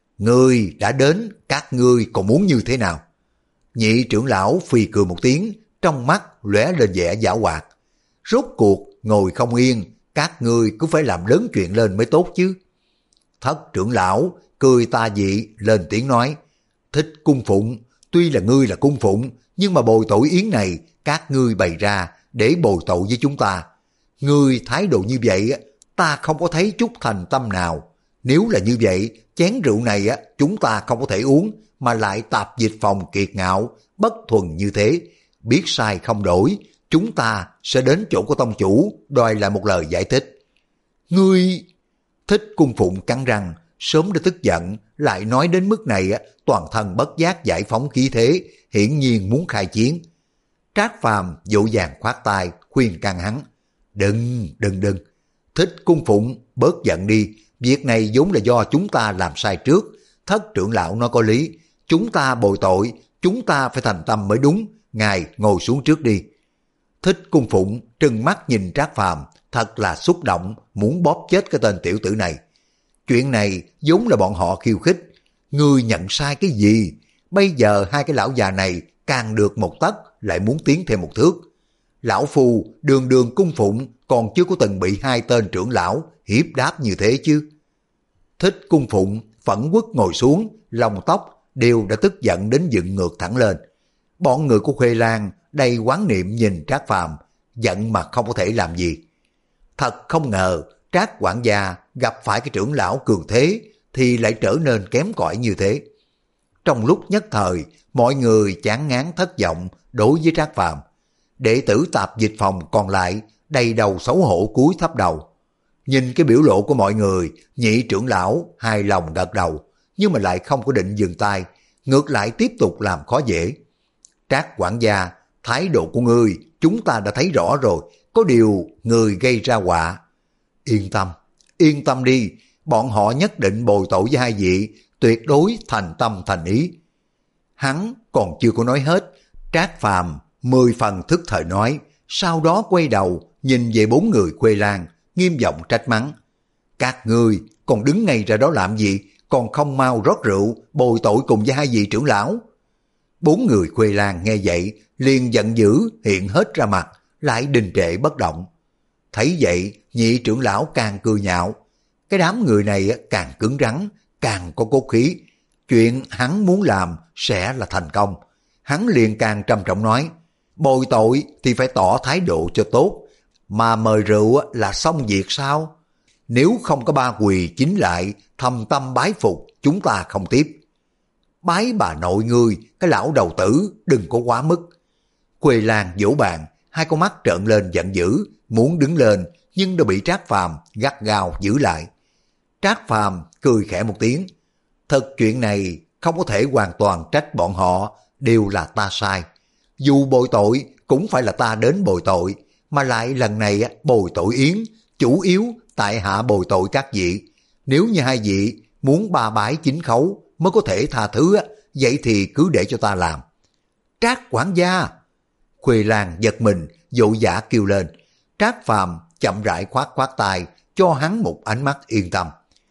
ngươi đã đến, các ngươi còn muốn như thế nào? Nhị trưởng lão phì cười một tiếng, trong mắt lóe lên vẻ giảo hoạt. Rốt cuộc ngồi không yên, các ngươi cứ phải làm lớn chuyện lên mới tốt chứ. Thất trưởng lão cười ta dị lên tiếng nói: Thích Cung Phụng, Tuy là ngươi là cung phụng, nhưng mà bồi tội yến này các ngươi bày ra để bồi tội với chúng ta. Ngươi thái độ như vậy, ta không có thấy chút thành tâm nào. Nếu là như vậy, chén rượu này chúng ta không có thể uống, mà lại tạp dịch phòng kiệt ngạo, bất thuần như thế. Biết sai không đổi, chúng ta sẽ đến chỗ của tông chủ đòi lại một lời giải thích. Ngươi... Thích cung phụng cắn răng, sớm đã tức giận, lại nói đến mức này toàn thân bất giác giải phóng khí thế, hiển nhiên muốn khai chiến. Trác Phàm dỗ dàng khoát tay khuyên can hắn. Đừng, đừng, đừng. Thích cung phụng, bớt giận đi. Việc này vốn là do chúng ta làm sai trước. Thất trưởng lão nói có lý. Chúng ta bồi tội, chúng ta phải thành tâm mới đúng. Ngài ngồi xuống trước đi. Thích cung phụng trừng mắt nhìn Trác Phàm, thật là xúc động, muốn bóp chết cái tên tiểu tử này. Chuyện này vốn là bọn họ khiêu khích. Ngươi nhận sai cái gì? Bây giờ hai cái lão già này càng được một tấc lại muốn tiến thêm một thước. Lão phu đường đường cung phụng còn chưa có từng bị hai tên trưởng lão hiếp đáp như thế chứ. Thích cung phụng phẫn uất ngồi xuống, lông tóc đều đã tức giận đến dựng ngược thẳng lên. Bọn người của Khuê Lan đầy oán niệm nhìn Trác Phàm, giận mà không có thể làm gì. Thật không ngờ Trác quản gia gặp phải cái trưởng lão cường thế thì lại trở nên kém cỏi như thế. Trong lúc nhất thời, mọi người chán ngán thất vọng đối với Trác Phàm. Đệ tử tạp dịch phòng còn lại đầy đầu xấu hổ cúi thấp đầu. Nhìn cái biểu lộ của mọi người, nhị trưởng lão hài lòng gật đầu, nhưng mà lại không có định dừng tay, ngược lại tiếp tục làm khó dễ. Trác quản gia, thái độ của ngươi chúng ta đã thấy rõ rồi, có điều người gây ra họa. Yên tâm, yên tâm đi, bọn họ nhất định bồi tội với hai vị, tuyệt đối thành tâm thành ý. Hắn còn chưa có nói hết, Trác Phàm mười phần thức thời nói, sau đó quay đầu nhìn về bốn người Khuê Lan, nghiêm giọng trách mắng. Các ngươi còn đứng ngay ra đó làm gì, còn không mau rót rượu bồi tội cùng với hai vị trưởng lão. Bốn người Khuê Lan nghe vậy liền giận dữ hiện hết ra mặt, lại đình trệ bất động. Thấy vậy nhị trưởng lão càng cười nhạo, cái đám người này càng cứng rắn, càng có cốt khí, chuyện hắn muốn làm sẽ là thành công. Hắn liền càng trầm trọng nói, bồi tội thì phải tỏ thái độ cho tốt, mà mời rượu là xong việc sao? Nếu không có ba quỳ chính lại, thầm tâm bái phục, chúng ta không tiếp. Bái bà nội ngươi, cái lão đầu tử, đừng có quá mức. Khuê Lan vỗ bàn, hai con mắt trợn lên giận dữ, muốn đứng lên, nhưng đã bị Trác Phàm gắt gao giữ lại. Trác Phàm cười khẽ một tiếng. Thật chuyện này không có thể hoàn toàn trách bọn họ, đều là ta sai. Dù bồi tội cũng phải là ta đến bồi tội, mà lại lần này bồi tội yến, chủ yếu tại hạ bồi tội các vị. Nếu như hai vị muốn ba bái chính khấu mới có thể tha thứ, vậy thì cứ để cho ta làm. Trác quản gia! Khuê Lan giật mình, vội vã kêu lên. Trác Phàm chậm rãi khoát khoát tay, cho hắn một ánh mắt yên tâm.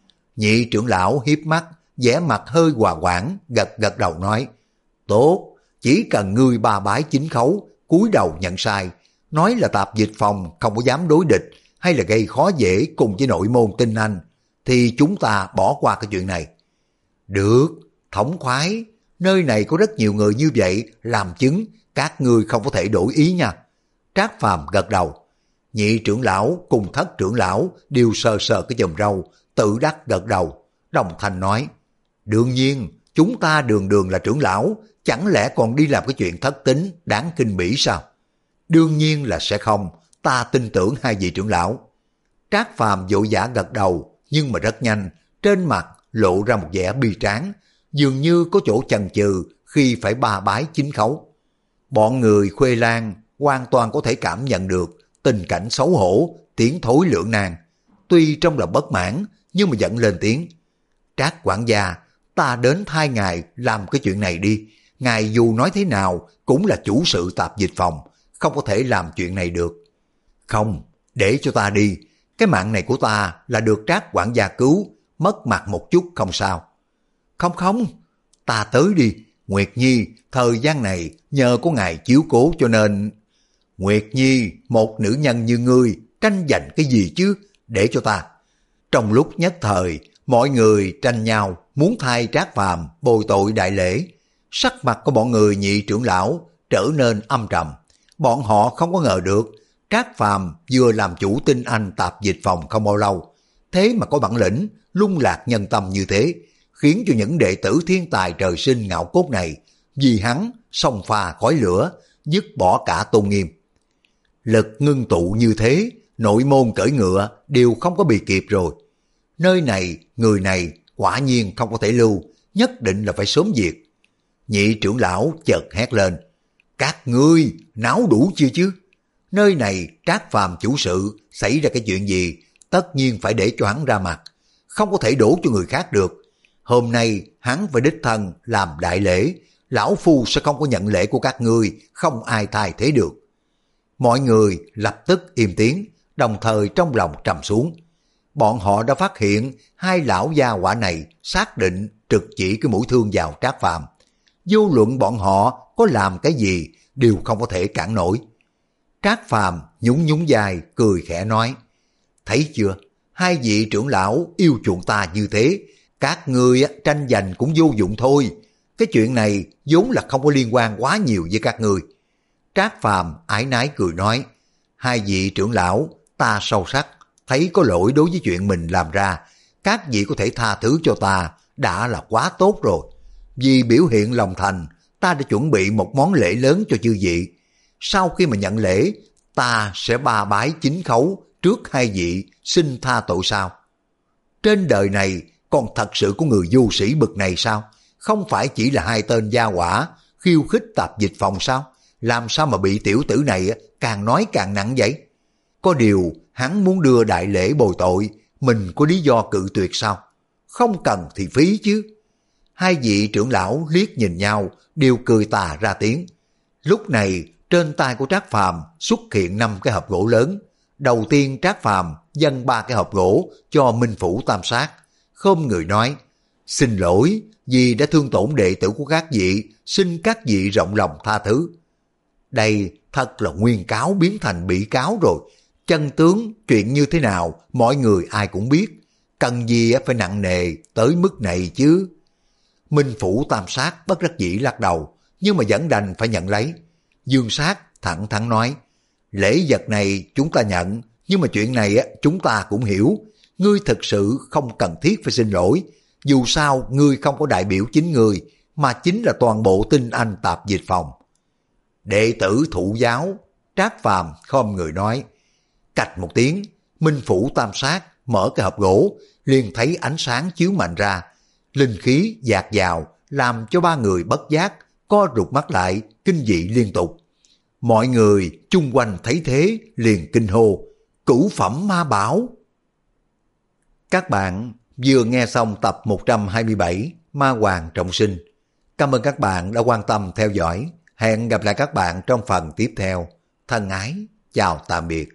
Nhị trưởng lão hiếp mắt, vẻ mặt hơi hòa hoãn, gật gật đầu nói, tốt, chỉ cần ngươi ba bái chính khấu, cúi đầu nhận sai, nói là tạp dịch phòng không có dám đối địch, hay là gây khó dễ cùng với nội môn tinh anh, thì chúng ta bỏ qua cái chuyện này. Được, thống khoái, nơi này có rất nhiều người như vậy, làm chứng, các ngươi không có thể đổi ý nha. Trác Phàm gật đầu. Nhị trưởng lão cùng thất trưởng lão đều sờ sờ cái chòm râu, tự đắc gật đầu. Đồng thanh nói, đương nhiên, chúng ta đường đường là trưởng lão, chẳng lẽ còn đi làm cái chuyện thất tính, đáng kinh bỉ sao? Đương nhiên là sẽ không, ta tin tưởng hai vị trưởng lão. Trác Phàm vội vã gật đầu, nhưng mà rất nhanh, trên mặt lộ ra một vẻ bi tráng, dường như có chỗ chần chừ khi phải ba bái chính khấu. Bọn người Khuê Lan hoàn toàn có thể cảm nhận được tình cảnh xấu hổ, tiếng thối lưỡng nan. Tuy trong lòng bất mãn, nhưng mà vẫn lên tiếng. Trác quản gia, ta đến thay ngài làm cái chuyện này đi. Ngài dù nói thế nào cũng là chủ sự tạp dịch phòng, không có thể làm chuyện này được. Không, để cho ta đi. Cái mạng này của ta là được Trác quản gia cứu, mất mặt một chút không sao. Không không, ta tới đi. Nguyệt Nhi, thời gian này nhờ có ngài chiếu cố cho nên... Nguyệt Nhi, một nữ nhân như ngươi, tranh giành cái gì chứ, để cho ta. Trong lúc nhất thời, mọi người tranh nhau muốn thay Trác Phàm bồi tội đại lễ. Sắc mặt của bọn người Nhị trưởng lão trở nên âm trầm. Bọn họ không có ngờ được Trác Phàm vừa làm chủ Tinh Anh tạp dịch phòng không bao lâu, thế mà có bản lĩnh lung lạc nhân tâm như thế, khiến cho những đệ tử thiên tài trời sinh ngạo cốt này vì hắn xông pha khói lửa, dứt bỏ cả tôn nghiêm. Lực ngưng tụ như thế, nội môn cởi ngựa đều không có bị kịp rồi. Nơi này, người này quả nhiên không có thể lưu, nhất định là phải sớm diệt. Nhị trưởng lão chợt hét lên, các ngươi náo đủ chưa chứ? Nơi này Trác Phàm chủ sự, xảy ra cái chuyện gì, tất nhiên phải để cho hắn ra mặt, không có thể đổ cho người khác được. Hôm nay hắn phải đích thân làm đại lễ, lão phu sẽ không có nhận lễ của các ngươi, không ai thay thế được. Mọi người lập tức im tiếng, đồng thời trong lòng trầm xuống. Bọn họ đã phát hiện hai lão gia hỏa này xác định trực chỉ cái mũi thương vào Trác Phàm. Vô luận bọn họ có làm cái gì đều không có thể cản nổi. Trác Phàm nhún nhún vai cười khẽ nói, thấy chưa, hai vị trưởng lão yêu chuộng ta như thế, các ngươi tranh giành cũng vô dụng thôi. Cái chuyện này vốn là không có liên quan quá nhiều với các ngươi. Trác Phàm ái nái cười nói, hai vị trưởng lão, ta sâu sắc thấy có lỗi đối với chuyện mình làm ra, các vị có thể tha thứ cho ta đã là quá tốt rồi. Vì biểu hiện lòng thành, ta đã chuẩn bị một món lễ lớn cho chư vị. Sau khi mà nhận lễ, ta sẽ ba bái chính khấu trước hai vị, xin tha tội sao? Trên đời này còn thật sự có người vô sĩ bực này sao? Không phải chỉ là hai tên gia hỏa khiêu khích tạp dịch phòng sao? Làm sao mà bị tiểu tử này càng nói càng nặng vậy? Có điều hắn muốn đưa đại lễ bồi tội, mình có lý do cự tuyệt sao? Không cần thì phí chứ. Hai vị trưởng lão liếc nhìn nhau, đều cười tà ra tiếng. Lúc này trên tay của Trác Phàm xuất hiện năm cái hộp gỗ lớn. Đầu tiên Trác Phàm dâng ba cái hộp gỗ cho Minh Phủ Tam Sát, khom người nói, xin lỗi vì đã thương tổn đệ tử của các vị, xin các vị rộng lòng tha thứ. Đây thật là nguyên cáo biến thành bị cáo rồi. Chân tướng chuyện như thế nào mọi người ai cũng biết, cần gì phải nặng nề tới mức này chứ. Minh Phủ Tam Sát bất đắc dĩ lắc đầu, nhưng mà vẫn đành phải nhận lấy. Dương Sát thẳng thắn nói, lễ vật này chúng ta nhận, nhưng mà chuyện này chúng ta cũng hiểu. Ngươi thực sự không cần thiết phải xin lỗi, dù sao ngươi không có đại biểu chính ngươi, mà chính là toàn bộ Tinh Anh tạp dịch phòng. Đệ tử thụ giáo, Trác Phàm khom người nói. Cạch một tiếng, Minh Phủ Tam Sát mở cái hộp gỗ, liền thấy ánh sáng chiếu mạnh ra, linh khí dạt vào, làm cho ba người bất giác co rụt mắt lại, kinh dị liên tục. Mọi người chung quanh thấy thế liền kinh hô, cửu phẩm ma bảo. Các bạn vừa nghe xong tập một trăm hai mươi bảy Ma Hoàng Trọng Sinh. Cảm ơn các bạn đã quan tâm theo dõi. Hẹn gặp lại các bạn trong phần tiếp theo. Thân ái, chào tạm biệt.